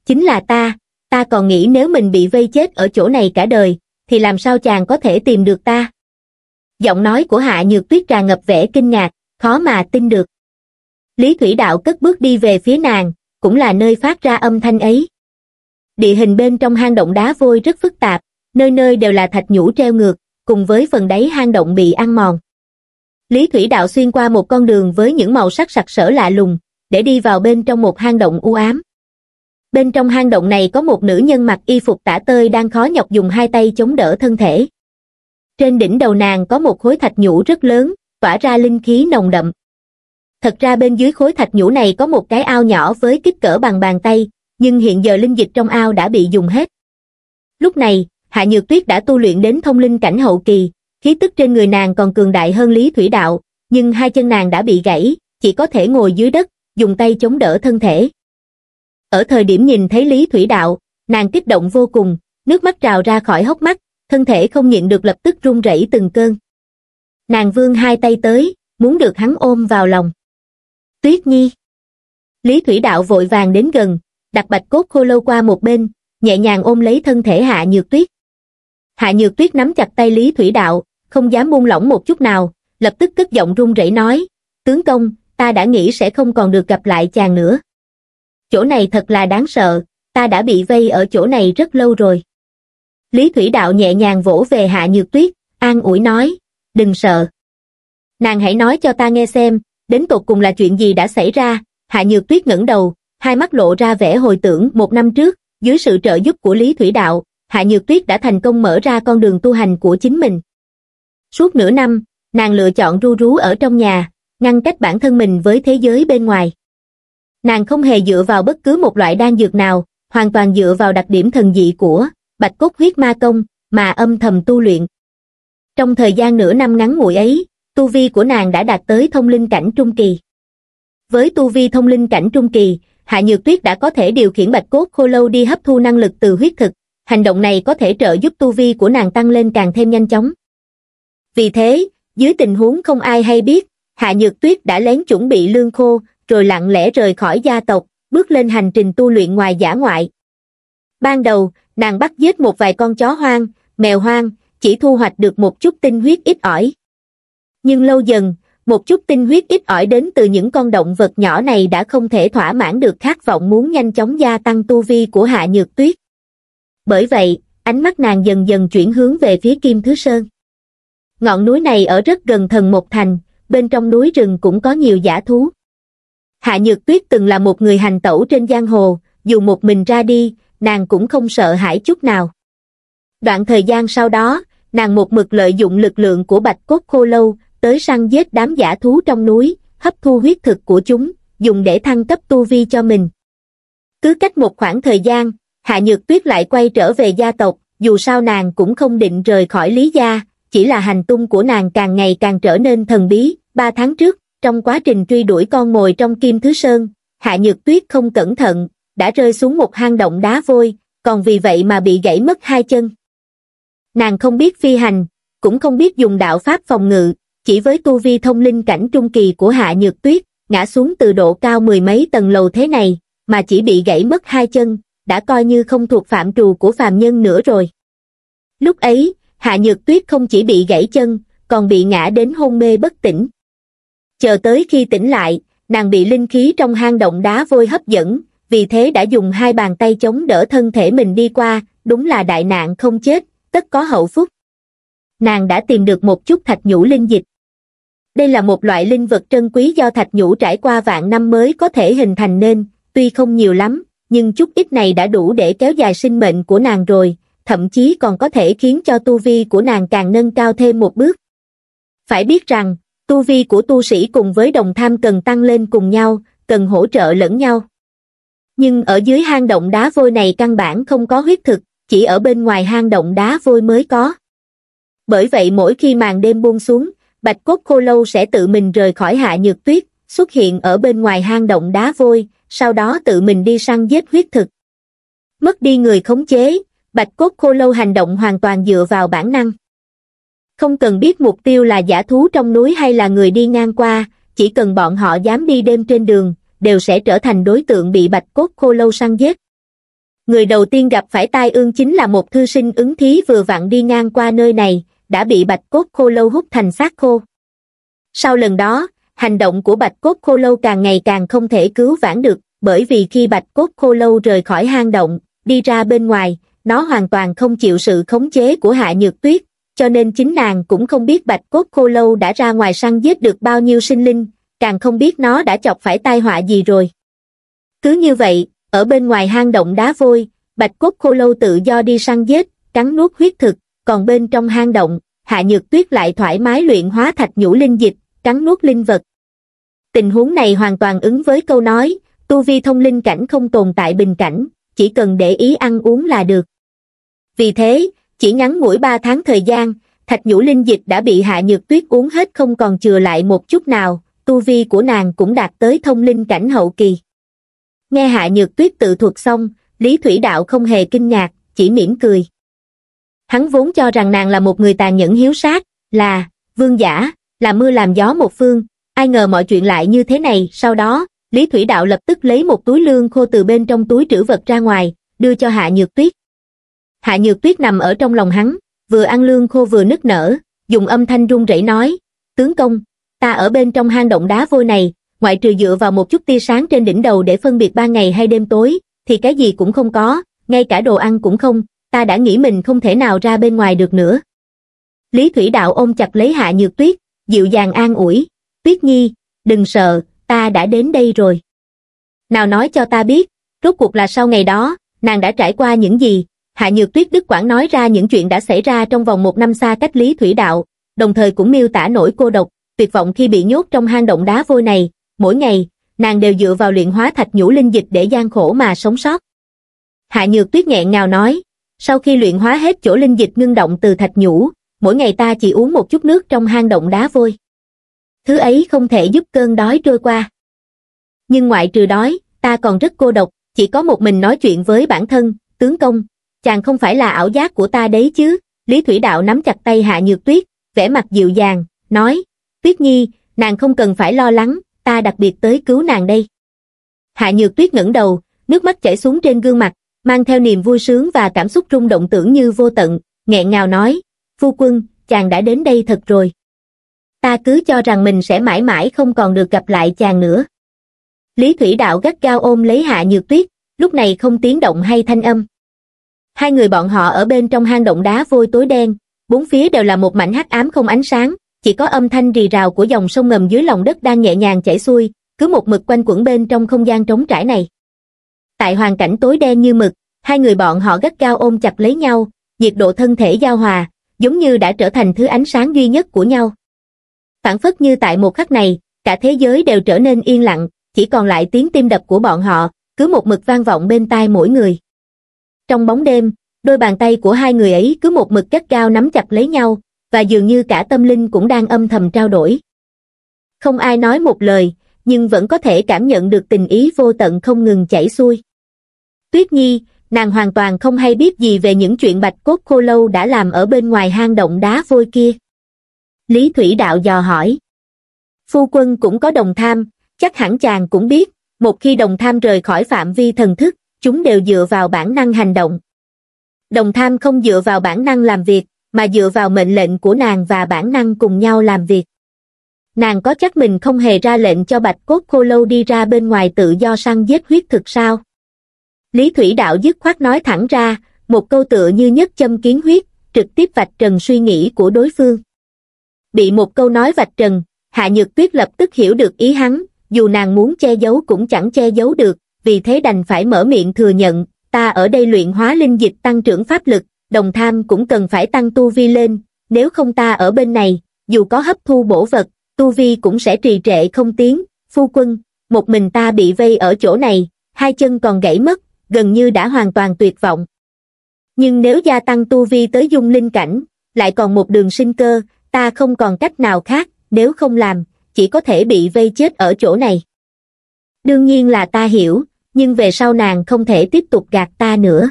chính là ta, ta còn nghĩ nếu mình bị vây chết ở chỗ này cả đời, thì làm sao chàng có thể tìm được ta? Giọng nói của Hạ Nhược Tuyết tràn ngập vẻ kinh ngạc, khó mà tin được. Lý Thủy Đạo cất bước đi về phía nàng, cũng là nơi phát ra âm thanh ấy. Địa hình bên trong hang động đá vôi rất phức tạp, nơi nơi đều là thạch nhũ treo ngược, cùng với phần đáy hang động bị ăn mòn. Lý Thủy Đạo xuyên qua một con đường với những màu sắc sặc sỡ lạ lùng, để đi vào bên trong một hang động u ám. Bên trong hang động này có một nữ nhân mặc y phục tả tơi đang khó nhọc dùng hai tay chống đỡ thân thể. Trên đỉnh đầu nàng có một khối thạch nhũ rất lớn, tỏa ra linh khí nồng đậm. Thật ra bên dưới khối thạch nhũ này có một cái ao nhỏ với kích cỡ bằng bàn tay, nhưng hiện giờ linh dịch trong ao đã bị dùng hết. Lúc này, Hạ Nhược Tuyết đã tu luyện đến thông linh cảnh hậu kỳ, khí tức trên người nàng còn cường đại hơn Lý Thủy Đạo, nhưng hai chân nàng đã bị gãy, chỉ có thể ngồi dưới đất, dùng tay chống đỡ thân thể. Ở thời điểm nhìn thấy Lý Thủy Đạo, nàng kích động vô cùng, nước mắt trào ra khỏi hốc mắt, thân thể không nhịn được lập tức run rẩy từng cơn. Nàng vươn hai tay tới, muốn được hắn ôm vào lòng. Tuyết Nhi. Lý Thủy Đạo vội vàng đến gần, đặt bạch cốt khô lâu qua một bên, nhẹ nhàng ôm lấy thân thể Hạ Nhược Tuyết. Hạ Nhược Tuyết nắm chặt tay Lý Thủy Đạo, không dám buông lỏng một chút nào, lập tức cất giọng run rẩy nói, tướng công, ta đã nghĩ sẽ không còn được gặp lại chàng nữa. Chỗ này thật là đáng sợ, ta đã bị vây ở chỗ này rất lâu rồi. Lý Thủy Đạo nhẹ nhàng vỗ về Hạ Nhược Tuyết, an ủi nói, đừng sợ. Nàng hãy nói cho ta nghe xem, đến tột cùng là chuyện gì đã xảy ra. Hạ Nhược Tuyết ngẩng đầu, hai mắt lộ ra vẻ hồi tưởng một năm trước, dưới sự trợ giúp của Lý Thủy Đạo, Hạ Nhược Tuyết đã thành công mở ra con đường tu hành của chính mình. Suốt nửa năm, nàng lựa chọn ru rú ở trong nhà, ngăn cách bản thân mình với thế giới bên ngoài. Nàng không hề dựa vào bất cứ một loại đan dược nào, hoàn toàn dựa vào đặc điểm thần dị của Bạch Cốt Huyết Ma Công mà âm thầm tu luyện. Trong thời gian nửa năm ngắn ngủi ấy, tu vi của nàng đã đạt tới thông linh cảnh trung kỳ. Với tu vi thông linh cảnh trung kỳ, Hạ Nhược Tuyết đã có thể điều khiển bạch cốt khô lâu đi hấp thu năng lực từ huyết thực, hành động này có thể trợ giúp tu vi của nàng tăng lên càng thêm nhanh chóng. Vì thế, dưới tình huống không ai hay biết, Hạ Nhược Tuyết đã lén chuẩn bị lương khô, rồi lặng lẽ rời khỏi gia tộc, bước lên hành trình tu luyện ngoài dã ngoại. Ban đầu, nàng bắt giết một vài con chó hoang, mèo hoang, chỉ thu hoạch được một chút tinh huyết ít ỏi. Nhưng lâu dần, một chút tinh huyết ít ỏi đến từ những con động vật nhỏ này đã không thể thỏa mãn được khát vọng muốn nhanh chóng gia tăng tu vi của Hạ Nhược Tuyết. Bởi vậy, ánh mắt nàng dần dần chuyển hướng về phía Kim Thứ Sơn. Ngọn núi này ở rất gần Thần Một Thành, bên trong núi rừng cũng có nhiều dã thú. Hạ Nhược Tuyết từng là một người hành tẩu trên giang hồ, dù một mình ra đi, nàng cũng không sợ hãi chút nào. Đoạn thời gian sau đó, nàng một mực lợi dụng lực lượng của bạch cốt khô lâu, tới săn giết đám dã thú trong núi, hấp thu huyết thực của chúng, dùng để thăng cấp tu vi cho mình. Cứ cách một khoảng thời gian, Hạ Nhược Tuyết lại quay trở về gia tộc, dù sao nàng cũng không định rời khỏi Lý gia, chỉ là hành tung của nàng càng ngày càng trở nên thần bí. Ba tháng trước, trong quá trình truy đuổi con mồi trong Kim Thứ Sơn, Hạ Nhược Tuyết không cẩn thận, đã rơi xuống một hang động đá vôi, còn vì vậy mà bị gãy mất hai chân. Nàng không biết phi hành, cũng không biết dùng đạo pháp phòng ngự, chỉ với tu vi thông linh cảnh trung kỳ của Hạ Nhược Tuyết, ngã xuống từ độ cao mười mấy tầng lầu thế này, mà chỉ bị gãy mất hai chân, đã coi như không thuộc phạm trù của phàm nhân nữa rồi. Lúc ấy, Hạ Nhược Tuyết không chỉ bị gãy chân, còn bị ngã đến hôn mê bất tỉnh. Chờ tới khi tỉnh lại, nàng bị linh khí trong hang động đá vôi hấp dẫn, vì thế đã dùng hai bàn tay chống đỡ thân thể mình đi qua, đúng là đại nạn không chết, tất có hậu phúc. Nàng đã tìm được một chút thạch nhũ linh dịch. Đây là một loại linh vật trân quý do thạch nhũ trải qua vạn năm mới có thể hình thành nên, tuy không nhiều lắm, nhưng chút ít này đã đủ để kéo dài sinh mệnh của nàng rồi, thậm chí còn có thể khiến cho tu vi của nàng càng nâng cao thêm một bước. Phải biết rằng, tu vi của tu sĩ cùng với đồng tham cần tăng lên cùng nhau, cần hỗ trợ lẫn nhau. Nhưng ở dưới hang động đá vôi này căn bản không có huyết thực, chỉ ở bên ngoài hang động đá vôi mới có. Bởi vậy mỗi khi màn đêm buông xuống, bạch cốt khô lâu sẽ tự mình rời khỏi Hạ Nhược Tuyết, xuất hiện ở bên ngoài hang động đá vôi, sau đó tự mình đi săn giết huyết thực. Mất đi người khống chế, bạch cốt khô lâu hành động hoàn toàn dựa vào bản năng. Không cần biết mục tiêu là dã thú trong núi hay là người đi ngang qua, chỉ cần bọn họ dám đi đêm trên đường, đều sẽ trở thành đối tượng bị bạch cốt khô lâu săn giết. Người đầu tiên gặp phải tai ương chính là một thư sinh ứng thí vừa vặn đi ngang qua nơi này, đã bị bạch cốt khô lâu hút thành xác khô. Sau lần đó, hành động của bạch cốt khô lâu càng ngày càng không thể cứu vãn được, bởi vì khi bạch cốt khô lâu rời khỏi hang động, đi ra bên ngoài, nó hoàn toàn không chịu sự khống chế của Hạ Nhược Tuyết, cho nên chính nàng cũng không biết bạch cốt khô lâu đã ra ngoài săn giết được bao nhiêu sinh linh, càng không biết nó đã chọc phải tai họa gì rồi. Cứ như vậy, ở bên ngoài hang động đá vôi, bạch cốt khô lâu tự do đi săn giết, cắn nuốt huyết thực, còn bên trong hang động, Hạ Nhược Tuyết lại thoải mái luyện hóa thạch nhũ linh dịch, cắn nuốt linh vật. Tình huống này hoàn toàn ứng với câu nói, tu vi thông linh cảnh không tồn tại bình cảnh, chỉ cần để ý ăn uống là được. Vì thế, chỉ ngắn ngủi ba tháng thời gian, thạch nhũ linh dịch đã bị Hạ Nhược Tuyết uống hết không còn chừa lại một chút nào, tu vi của nàng cũng đạt tới thông linh cảnh hậu kỳ. Nghe Hạ Nhược Tuyết tự thuật xong, Lý Thủy Đạo không hề kinh ngạc, chỉ mỉm cười. Hắn vốn cho rằng nàng là một người tàn nhẫn hiếu sát, là vương giả, là mưa làm gió một phương, ai ngờ mọi chuyện lại như thế này. Sau đó, Lý Thủy Đạo lập tức lấy một túi lương khô từ bên trong túi trữ vật ra ngoài, đưa cho Hạ Nhược Tuyết. Hạ Nhược Tuyết nằm ở trong lòng hắn, vừa ăn lương khô vừa nức nở, dùng âm thanh run rẩy nói, tướng công, ta ở bên trong hang động đá vôi này, ngoại trừ dựa vào một chút tia sáng trên đỉnh đầu để phân biệt ban ngày hay đêm tối, thì cái gì cũng không có, ngay cả đồ ăn cũng không, ta đã nghĩ mình không thể nào ra bên ngoài được nữa. Lý Thủy Đạo ôm chặt lấy Hạ Nhược Tuyết, dịu dàng an ủi, Tuyết Nhi, đừng sợ, ta đã đến đây rồi. Nào nói cho ta biết, rốt cuộc là sau ngày đó, nàng đã trải qua những gì. Hạ Nhược Tuyết đứt quãng nói ra những chuyện đã xảy ra trong vòng một năm xa cách Lý Thủy Đạo, đồng thời cũng miêu tả nỗi cô độc, tuyệt vọng khi bị nhốt trong hang động đá vôi này. Mỗi ngày, nàng đều dựa vào luyện hóa thạch nhũ linh dịch để gian khổ mà sống sót. Hạ Nhược Tuyết nghẹn ngào nói, sau khi luyện hóa hết chỗ linh dịch ngưng động từ thạch nhũ, mỗi ngày ta chỉ uống một chút nước trong hang động đá vôi. Thứ ấy không thể giúp cơn đói trôi qua. Nhưng ngoại trừ đói, ta còn rất cô độc, chỉ có một mình nói chuyện với bản thân, tướng công, chàng không phải là ảo giác của ta đấy chứ. Lý Thủy Đạo nắm chặt tay Hạ Nhược Tuyết, vẻ mặt dịu dàng, nói, Tuyết Nhi, nàng không cần phải lo lắng, ta đặc biệt tới cứu nàng đây. Hạ Nhược Tuyết ngẩng đầu, nước mắt chảy xuống trên gương mặt, mang theo niềm vui sướng và cảm xúc rung động tưởng như vô tận, nghẹn ngào nói, phu quân, chàng đã đến đây thật rồi. Ta cứ cho rằng mình sẽ mãi mãi không còn được gặp lại chàng nữa. Lý Thủy Đạo gắt gao ôm lấy Hạ Nhược Tuyết, lúc này không tiếng động hay thanh âm. Hai người bọn họ ở bên trong hang động đá vôi tối đen, bốn phía đều là một mảnh hắc ám không ánh sáng, chỉ có âm thanh rì rào của dòng sông ngầm dưới lòng đất đang nhẹ nhàng chảy xuôi, cứ một mực quanh quẩn bên trong không gian trống trải này. Tại hoàn cảnh tối đen như mực, hai người bọn họ gắt gao ôm chặt lấy nhau, nhiệt độ thân thể giao hòa, giống như đã trở thành thứ ánh sáng duy nhất của nhau. Phảng phất như tại một khắc này, cả thế giới đều trở nên yên lặng, chỉ còn lại tiếng tim đập của bọn họ, cứ một mực vang vọng bên tai mỗi người. Trong bóng đêm, đôi bàn tay của hai người ấy cứ một mực gắt gao nắm chặt lấy nhau, và dường như cả tâm linh cũng đang âm thầm trao đổi. Không ai nói một lời, nhưng vẫn có thể cảm nhận được tình ý vô tận không ngừng chảy xuôi. Tuyết Nhi, nàng hoàn toàn không hay biết gì về những chuyện bạch cốt khô lâu đã làm ở bên ngoài hang động đá vôi kia. Lý Thủy Đạo dò hỏi. Phu quân cũng có đồng tham, chắc hẳn chàng cũng biết, một khi đồng tham rời khỏi phạm vi thần thức, chúng đều dựa vào bản năng hành động. Đồng tham không dựa vào bản năng làm việc, mà dựa vào mệnh lệnh của nàng và bản năng cùng nhau làm việc. Nàng có chắc mình không hề ra lệnh cho bạch cốt khô lâu đi ra bên ngoài tự do săn giết huyết thực sao? Lý Thủy Đạo dứt khoát nói thẳng ra, một câu tựa như nhất châm kiến huyết, trực tiếp vạch trần suy nghĩ của đối phương. Bị một câu nói vạch trần, Hạ Nhược Tuyết lập tức hiểu được ý hắn, dù nàng muốn che giấu cũng chẳng che giấu được, vì thế đành phải mở miệng thừa nhận, ta ở đây luyện hóa linh dịch tăng trưởng pháp lực, đồng tham cũng cần phải tăng tu vi lên, nếu không ta ở bên này, dù có hấp thu bổ vật, tu vi cũng sẽ trì trệ không tiến. Phu quân, một mình ta bị vây ở chỗ này, hai chân còn gãy mất, gần như đã hoàn toàn tuyệt vọng. Nhưng nếu gia tăng tu vi tới dung linh cảnh, lại còn một đường sinh cơ, ta không còn cách nào khác, nếu không làm, chỉ có thể bị vây chết ở chỗ này. Đương nhiên là ta hiểu, nhưng về sau nàng không thể tiếp tục gạt ta nữa.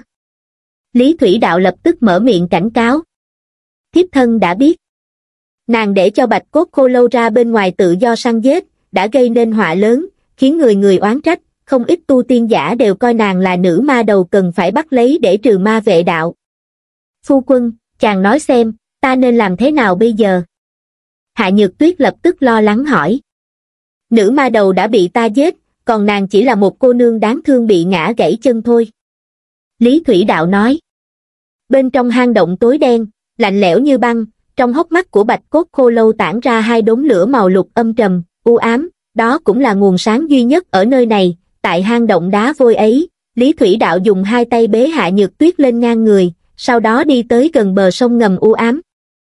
Lý Thủy Đạo lập tức mở miệng cảnh cáo. Thiếp thân đã biết. Nàng để cho bạch cốt khô lâu ra bên ngoài tự do săn giết, đã gây nên họa lớn, khiến người người oán trách, không ít tu tiên giả đều coi nàng là nữ ma đầu cần phải bắt lấy để trừ ma vệ đạo. Phu quân, chàng nói xem, ta nên làm thế nào bây giờ? Hạ Nhược Tuyết lập tức lo lắng hỏi. Nữ ma đầu đã bị ta giết, còn nàng chỉ là một cô nương đáng thương bị ngã gãy chân thôi. Lý Thủy Đạo nói. Bên trong hang động tối đen, lạnh lẽo như băng, trong hốc mắt của Bạch Cốt Khô Lâu tản ra hai đốm lửa màu lục âm trầm, u ám, đó cũng là nguồn sáng duy nhất ở nơi này. Tại hang động đá vôi ấy, Lý Thủy Đạo dùng hai tay bế Hạ Nhược Tuyết lên ngang người, sau đó đi tới gần bờ sông ngầm u ám.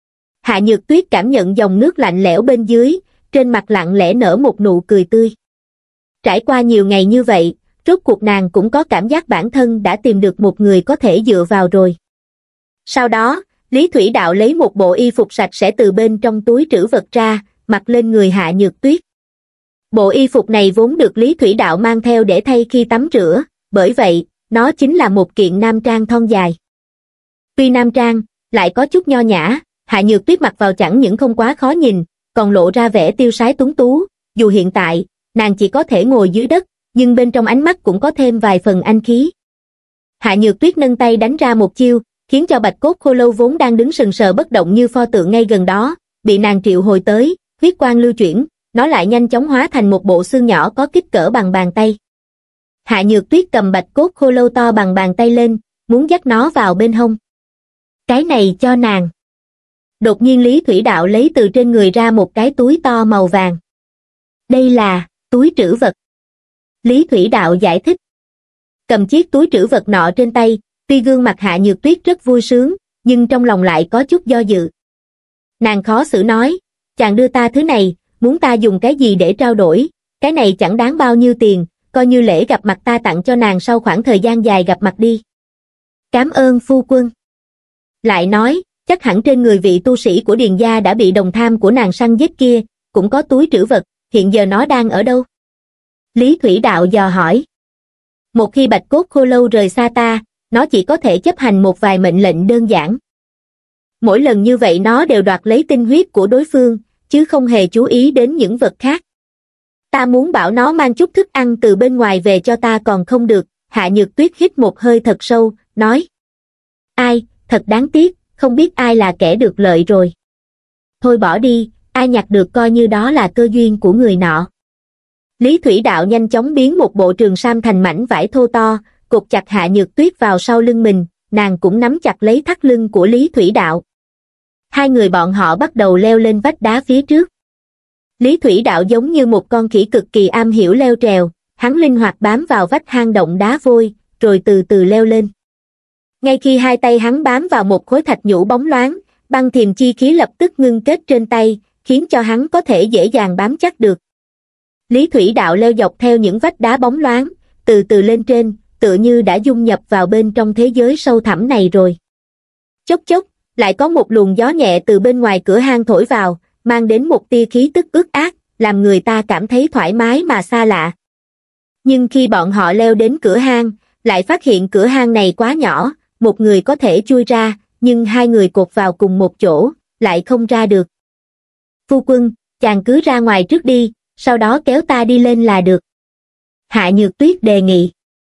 Hạ Nhược Tuyết cảm nhận dòng nước lạnh lẽo bên dưới, trên mặt lặng lẽ nở một nụ cười tươi. Trải qua nhiều ngày như vậy, rốt cuộc nàng cũng có cảm giác bản thân đã tìm được một người có thể dựa vào rồi. Sau đó, Lý Thủy Đạo lấy một bộ y phục sạch sẽ từ bên trong túi trữ vật ra, mặc lên người Hạ Nhược Tuyết. Bộ y phục này vốn được Lý Thủy Đạo mang theo để thay khi tắm rửa, bởi vậy, nó chính là một kiện nam trang thon dài. Tuy nam trang, lại có chút nho nhã, Hạ Nhược Tuyết mặc vào chẳng những không quá khó nhìn, còn lộ ra vẻ tiêu sái tuấn tú, dù hiện tại, nàng chỉ có thể ngồi dưới đất, nhưng bên trong ánh mắt cũng có thêm vài phần anh khí. Hạ Nhược Tuyết nâng tay đánh ra một chiêu, khiến cho Bạch Cốt Khô Lâu vốn đang đứng sừng sờ bất động như pho tượng ngay gần đó, bị nàng triệu hồi tới, huyết quang lưu chuyển, nó lại nhanh chóng hóa thành một bộ xương nhỏ có kích cỡ bằng bàn tay. Hạ Nhược Tuyết cầm Bạch Cốt Khô Lâu to bằng bàn tay lên, muốn dắt nó vào bên hông. Cái này cho nàng. Đột nhiên Lý Thủy Đạo lấy từ trên người ra một cái túi to màu vàng. Đây là túi trữ vật. Lý Thủy Đạo giải thích. Cầm chiếc túi trữ vật nọ trên tay, tuy gương mặt Hạ Nhược Tuyết rất vui sướng, nhưng trong lòng lại có chút do dự. Nàng khó xử nói, chàng đưa ta thứ này, muốn ta dùng cái gì để trao đổi, cái này chẳng đáng bao nhiêu tiền, coi như lễ gặp mặt ta tặng cho nàng sau khoảng thời gian dài gặp mặt đi. Cảm ơn phu quân. Lại nói, chắc hẳn trên người vị tu sĩ của Điền gia đã bị đồng tham của nàng săn giết kia, cũng có túi trữ vật, hiện giờ nó đang ở đâu? Lý Thủy Đạo dò hỏi. Một khi Bạch Cốt Khô Lâu rời xa ta, nó chỉ có thể chấp hành một vài mệnh lệnh đơn giản. Mỗi lần như vậy nó đều đoạt lấy tinh huyết của đối phương, chứ không hề chú ý đến những vật khác. Ta muốn bảo nó mang chút thức ăn từ bên ngoài về cho ta còn không được. Hạ Nhược Tuyết hít một hơi thật sâu, nói. Ai, thật đáng tiếc, không biết ai là kẻ được lợi rồi. Thôi bỏ đi, ai nhặt được coi như đó là cơ duyên của người nọ. Lý Thủy Đạo nhanh chóng biến một bộ trường sam thành mảnh vải thô to, cột chặt Hạ Nhược Tuyết vào sau lưng mình, nàng cũng nắm chặt lấy thắt lưng của Lý Thủy Đạo. Hai người bọn họ bắt đầu leo lên vách đá phía trước. Lý Thủy Đạo giống như một con khỉ cực kỳ am hiểu leo trèo, hắn linh hoạt bám vào vách hang động đá vôi, rồi từ từ leo lên. Ngay khi hai tay hắn bám vào một khối thạch nhũ bóng loáng, băng thiềm chi khí lập tức ngưng kết trên tay, khiến cho hắn có thể dễ dàng bám chắc được. Lý Thủy Đạo leo dọc theo những vách đá bóng loáng, từ từ lên trên, tựa như đã dung nhập vào bên trong thế giới sâu thẳm này rồi. Chốc chốc, lại có một luồng gió nhẹ từ bên ngoài cửa hang thổi vào, mang đến một tia khí tức ướt át, làm người ta cảm thấy thoải mái mà xa lạ. Nhưng khi bọn họ leo đến cửa hang, lại phát hiện cửa hang này quá nhỏ, một người có thể chui ra, nhưng hai người cột vào cùng một chỗ, lại không ra được. Phu quân, chàng cứ ra ngoài trước đi, sau đó kéo ta đi lên là được. Hạ Nhược Tuyết đề nghị.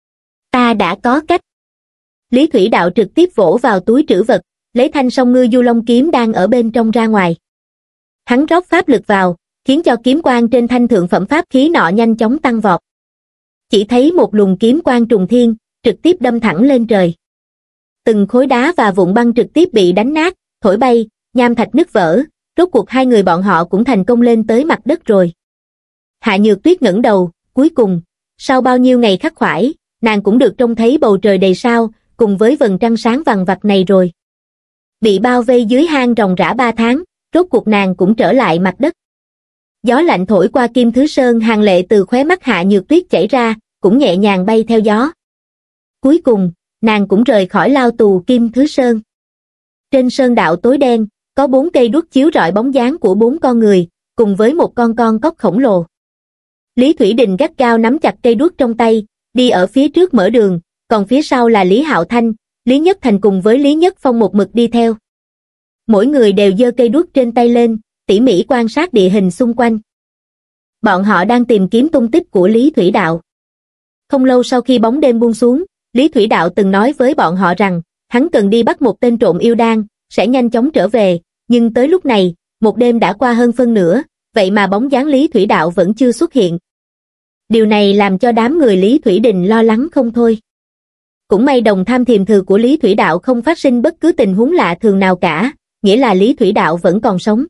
Ta đã có cách. Lý Thủy Đạo trực tiếp vỗ vào túi trữ vật, lấy thanh song ngư du long kiếm đang ở bên trong ra ngoài. Hắn rót pháp lực vào, khiến cho kiếm quang trên thanh thượng phẩm pháp khí nọ nhanh chóng tăng vọt. Chỉ thấy một luồng kiếm quang trùng thiên, trực tiếp đâm thẳng lên trời. Từng khối đá và vụn băng trực tiếp bị đánh nát, thổi bay, nham thạch nứt vỡ, rốt cuộc hai người bọn họ cũng thành công lên tới mặt đất rồi. Hạ Nhược Tuyết ngẩng đầu, cuối cùng, sau bao nhiêu ngày khắc khoải, nàng cũng được trông thấy bầu trời đầy sao, cùng với vầng trăng sáng vằng vặc này rồi. Bị bao vây dưới hang ròng rã ba tháng, rốt cuộc nàng cũng trở lại mặt đất. Gió lạnh thổi qua Kim Thứ Sơn, hàng lệ từ khóe mắt Hạ Nhược Tuyết chảy ra, cũng nhẹ nhàng bay theo gió. Cuối cùng, nàng cũng rời khỏi lao tù Kim Thứ Sơn. Trên sơn đạo tối đen, có bốn cây đuốc chiếu rọi bóng dáng của bốn con người, cùng với một con con cóc khổng lồ. Lý Thủy Đình gắt gao nắm chặt cây đuốc trong tay, đi ở phía trước mở đường, còn phía sau là Lý Hạo Thanh, Lý Nhất Thành cùng với Lý Nhất Phong một mực đi theo. Mỗi người đều giơ cây đuốc trên tay lên, tỉ mỉ quan sát địa hình xung quanh. Bọn họ đang tìm kiếm tung tích của Lý Thủy Đạo. Không lâu sau khi bóng đêm buông xuống, Lý Thủy Đạo từng nói với bọn họ rằng, hắn cần đi bắt một tên trộm yêu đan, sẽ nhanh chóng trở về, nhưng tới lúc này, một đêm đã qua hơn phân nửa, vậy mà bóng dáng Lý Thủy Đạo vẫn chưa xuất hiện. Điều này làm cho đám người Lý Thủy Đình lo lắng không thôi. Cũng may đồng tham thiềm thừ của Lý Thủy Đạo không phát sinh bất cứ tình huống lạ thường nào cả, nghĩa là Lý Thủy Đạo vẫn còn sống.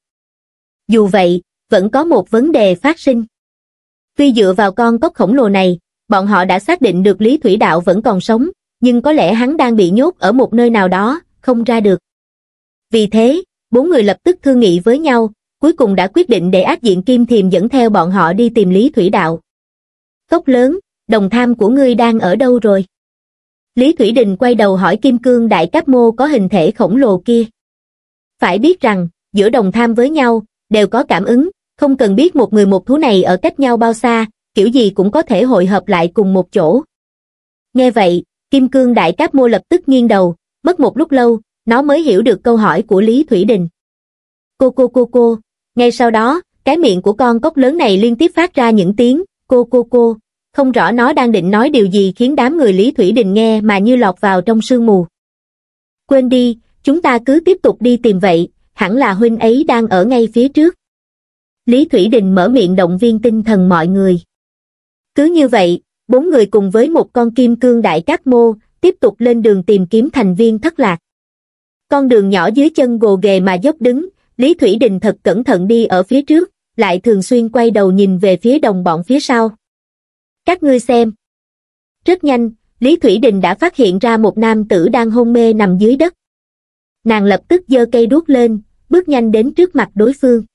Dù vậy, vẫn có một vấn đề phát sinh. Tuy dựa vào con cóc khổng lồ này, bọn họ đã xác định được Lý Thủy Đạo vẫn còn sống, nhưng có lẽ hắn đang bị nhốt ở một nơi nào đó, không ra được. Vì thế, bốn người lập tức thương nghị với nhau, cuối cùng đã quyết định để Ác Diện Kim Thiềm dẫn theo bọn họ đi tìm Lý Thủy Đạo. Cốc lớn, đồng tham của ngươi đang ở đâu rồi? Lý Thủy Đình quay đầu hỏi Kim Cương Đại Cáp Mô có hình thể khổng lồ kia. Phải biết rằng, giữa đồng tham với nhau, đều có cảm ứng, không cần biết một người một thú này ở cách nhau bao xa, kiểu gì cũng có thể hội hợp lại cùng một chỗ. Nghe vậy, Kim Cương Đại Cáp Mô lập tức nghiêng đầu, mất một lúc lâu, nó mới hiểu được câu hỏi của Lý Thủy Đình. Cô cô cô cô, ngay sau đó, cái miệng của con cóc lớn này liên tiếp phát ra những tiếng, cô cô cô, không rõ nó đang định nói điều gì khiến đám người Lý Thủy Đình nghe mà như lọt vào trong sương mù. Quên đi, chúng ta cứ tiếp tục đi tìm vậy, hẳn là huynh ấy đang ở ngay phía trước. Lý Thủy Đình mở miệng động viên tinh thần mọi người. Cứ như vậy, bốn người cùng với một con Kim Cương Đại Cáp Mô, tiếp tục lên đường tìm kiếm thành viên thất lạc. Con đường nhỏ dưới chân gồ ghề mà dốc đứng, Lý Thủy Đình thật cẩn thận đi ở phía trước, lại thường xuyên quay đầu nhìn về phía đồng bọn phía sau. Các ngươi xem. Rất nhanh, Lý Thủy Đình đã phát hiện ra một nam tử đang hôn mê nằm dưới đất. Nàng lập tức giơ cây đuốc lên, bước nhanh đến trước mặt đối phương.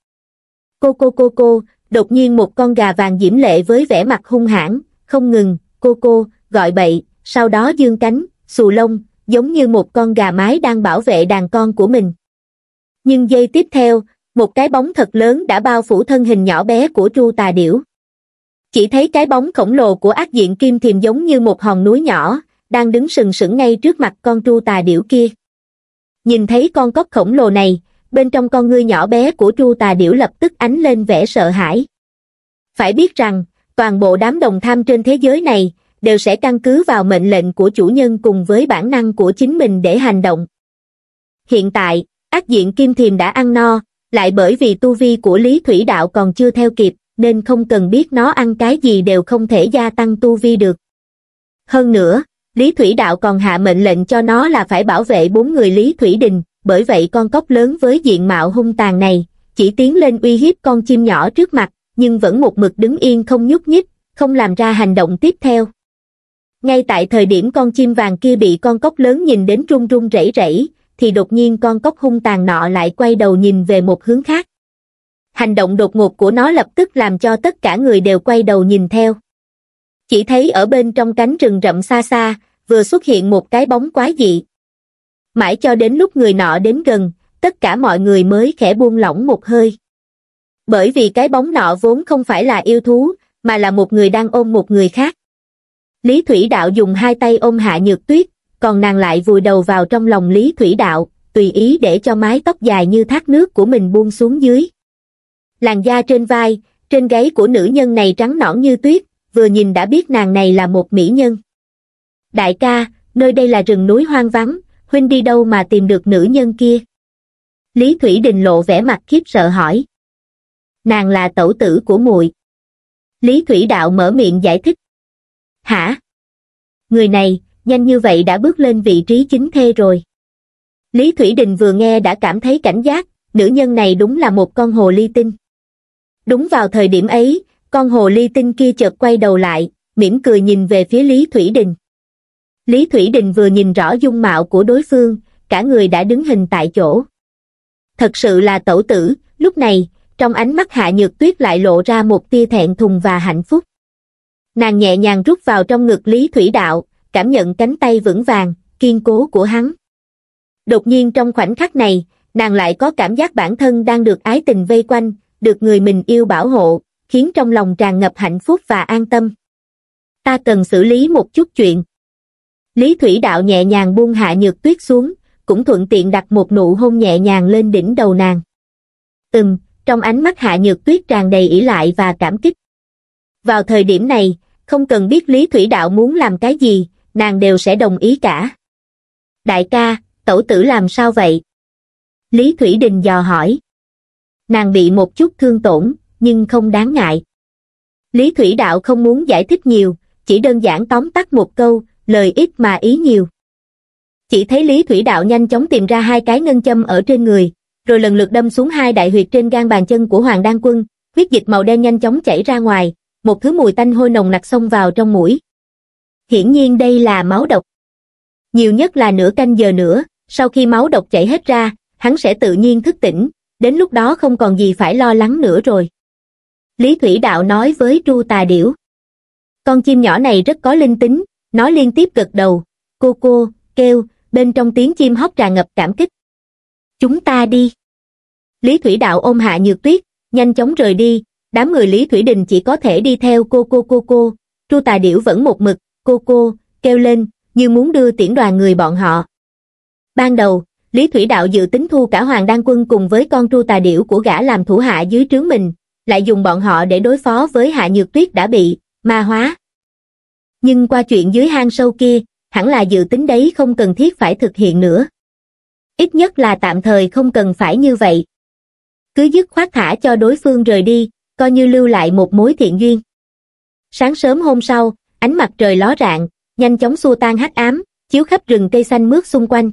Cô cô cô cô, đột nhiên một con gà vàng diễm lệ với vẻ mặt hung hãn, không ngừng, cô cô, gọi bậy, sau đó giương cánh, xù lông, giống như một con gà mái đang bảo vệ đàn con của mình. Nhưng giây tiếp theo, một cái bóng thật lớn đã bao phủ thân hình nhỏ bé của Tru Tà Điểu. Chỉ thấy cái bóng khổng lồ của Ác Diện Kim Thiềm giống như một hòn núi nhỏ, đang đứng sừng sững ngay trước mặt con Tru Tà Điểu kia. Nhìn thấy con cóc khổng lồ này, bên trong con ngươi nhỏ bé của Tru Tà Điểu lập tức ánh lên vẻ sợ hãi. Phải biết rằng, toàn bộ đám đồng tham trên thế giới này, đều sẽ căn cứ vào mệnh lệnh của chủ nhân cùng với bản năng của chính mình để hành động. Hiện tại, Ác Diện Kim Thiềm đã ăn no, lại bởi vì tu vi của Lý Thủy Đạo còn chưa theo kịp, nên không cần biết nó ăn cái gì đều không thể gia tăng tu vi được. Hơn nữa, Lý Thủy Đạo còn hạ mệnh lệnh cho nó là phải bảo vệ bốn người Lý Thủy Đình, bởi vậy con cóc lớn với diện mạo hung tàn này, chỉ tiến lên uy hiếp con chim nhỏ trước mặt, nhưng vẫn một mực đứng yên không nhúc nhích, không làm ra hành động tiếp theo. Ngay tại thời điểm con chim vàng kia bị con cóc lớn nhìn đến run run rẩy rẩy, thì đột nhiên con cóc hung tàn nọ lại quay đầu nhìn về một hướng khác. Hành động đột ngột của nó lập tức làm cho tất cả người đều quay đầu nhìn theo. Chỉ thấy ở bên trong cánh rừng rậm xa xa, vừa xuất hiện một cái bóng quái dị. Mãi cho đến lúc người nọ đến gần, tất cả mọi người mới khẽ buông lỏng một hơi. Bởi vì cái bóng nọ vốn không phải là yêu thú, mà là một người đang ôm một người khác. Lý Thủy Đạo dùng hai tay ôm Hạ Nhược Tuyết, còn nàng lại vùi đầu vào trong lòng Lý Thủy Đạo, tùy ý để cho mái tóc dài như thác nước của mình buông xuống dưới. Làn da trên vai, trên gáy của nữ nhân này trắng nõn như tuyết, vừa nhìn đã biết nàng này là một mỹ nhân. Đại ca, nơi đây là rừng núi hoang vắng, huynh đi đâu mà tìm được nữ nhân kia? Lý Thủy Đình lộ vẻ mặt khiếp sợ hỏi. Nàng là tẩu tử của muội. Lý Thủy Đạo mở miệng giải thích. Hả? Người này, nhanh như vậy đã bước lên vị trí chính thê rồi. Lý Thủy Đình vừa nghe đã cảm thấy cảnh giác, nữ nhân này đúng là một con hồ ly tinh. Đúng vào thời điểm ấy, con hồ ly tinh kia chợt quay đầu lại, mỉm cười nhìn về phía Lý Thủy Đình. Lý Thủy Đình vừa nhìn rõ dung mạo của đối phương, cả người đã đứng hình tại chỗ. Thật sự là tẩu tử, lúc này, trong ánh mắt Hạ Nhược Tuyết lại lộ ra một tia thẹn thùng và hạnh phúc. Nàng nhẹ nhàng rút vào trong ngực Lý Thủy Đạo, cảm nhận cánh tay vững vàng, kiên cố của hắn. Đột nhiên trong khoảnh khắc này, nàng lại có cảm giác bản thân đang được ái tình vây quanh, được người mình yêu bảo hộ, khiến trong lòng tràn ngập hạnh phúc và an tâm. Ta cần xử lý một chút chuyện. Lý Thủy Đạo nhẹ nhàng buông Hạ Nhược Tuyết xuống, cũng thuận tiện đặt một nụ hôn nhẹ nhàng lên đỉnh đầu nàng. Ừm, trong ánh mắt Hạ Nhược Tuyết tràn đầy ỷ lại và cảm kích. Vào thời điểm này, không cần biết Lý Thủy Đạo muốn làm cái gì, nàng đều sẽ đồng ý cả. Đại ca, tẩu tử làm sao vậy? Lý Thủy Đình dò hỏi. Nàng bị một chút thương tổn, nhưng không đáng ngại. Lý Thủy Đạo không muốn giải thích nhiều, chỉ đơn giản tóm tắt một câu, lời ít mà ý nhiều. Chỉ thấy Lý Thủy Đạo nhanh chóng tìm ra hai cái ngân châm ở trên người, rồi lần lượt đâm xuống hai đại huyệt trên gan bàn chân của Hoàng Đan Quân, huyết dịch màu đen nhanh chóng chảy ra ngoài, một thứ mùi tanh hôi nồng nặc xông vào trong mũi. Hiển nhiên đây là máu độc. Nhiều nhất là nửa canh giờ nữa, sau khi máu độc chảy hết ra, hắn sẽ tự nhiên thức tỉnh, đến lúc đó không còn gì phải lo lắng nữa rồi. Lý Thủy Đạo nói với Tru Tà Điểu. Con chim nhỏ này rất có linh tính, nó liên tiếp gật đầu, cô cô, kêu, bên trong tiếng chim hót tràn ngập cảm kích. Chúng ta đi. Lý Thủy Đạo ôm Hạ Nhược Tuyết, nhanh chóng rời đi, đám người Lý Thủy Đình chỉ có thể đi theo cô cô cô cô, Tru Tà Điểu vẫn một mực, cô cô, kêu lên, như muốn đưa tiễn đoàn người bọn họ. Ban đầu, Lý Thủy Đạo dự tính thu cả Hoàng Đan Quân cùng với con Tru Tà Điểu của gã làm thủ hạ dưới trướng mình, lại dùng bọn họ để đối phó với Hạ Nhược Tuyết đã bị ma hóa. Nhưng qua chuyện dưới hang sâu kia, hẳn là dự tính đấy không cần thiết phải thực hiện nữa. Ít nhất là tạm thời không cần phải như vậy. Cứ dứt khoát thả cho đối phương rời đi, coi như lưu lại một mối thiện duyên. Sáng sớm hôm sau, ánh mặt trời ló rạng, nhanh chóng xua tan hắc ám, chiếu khắp rừng cây xanh mướt xung quanh.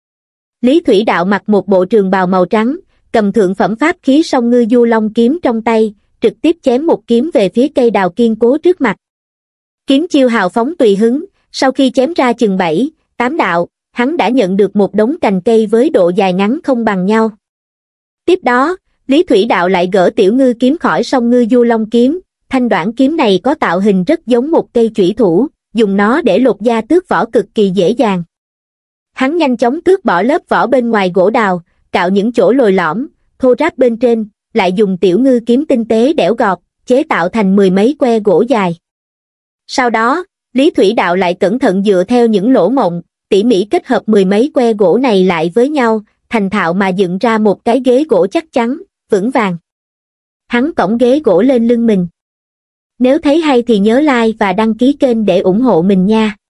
Lý Thủy Đạo mặc một bộ trường bào màu trắng, cầm thượng phẩm pháp khí song ngư du long kiếm trong tay, trực tiếp chém một kiếm về phía cây đào kiên cố trước mặt. Kiếm chiêu hào phóng tùy hứng, sau khi chém ra chừng bảy, tám đạo, hắn đã nhận được một đống cành cây với độ dài ngắn không bằng nhau. Tiếp đó, Lý Thủy Đạo lại gỡ tiểu ngư kiếm khỏi song ngư du long kiếm, thanh đoạn kiếm này có tạo hình rất giống một cây chủy thủ, dùng nó để lột da tước vỏ cực kỳ dễ dàng. Hắn nhanh chóng tước bỏ lớp vỏ bên ngoài gỗ đào, cạo những chỗ lồi lõm, thô ráp bên trên, lại dùng tiểu ngư kiếm tinh tế đẽo gọt, chế tạo thành mười mấy que gỗ dài. Sau đó, Lý Thủy Đạo lại cẩn thận dựa theo những lỗ mộng, tỉ mỉ kết hợp mười mấy que gỗ này lại với nhau, thành thạo mà dựng ra một cái ghế gỗ chắc chắn, vững vàng. Hắn cõng ghế gỗ lên lưng mình. Nếu thấy hay thì nhớ like và đăng ký kênh để ủng hộ mình nha.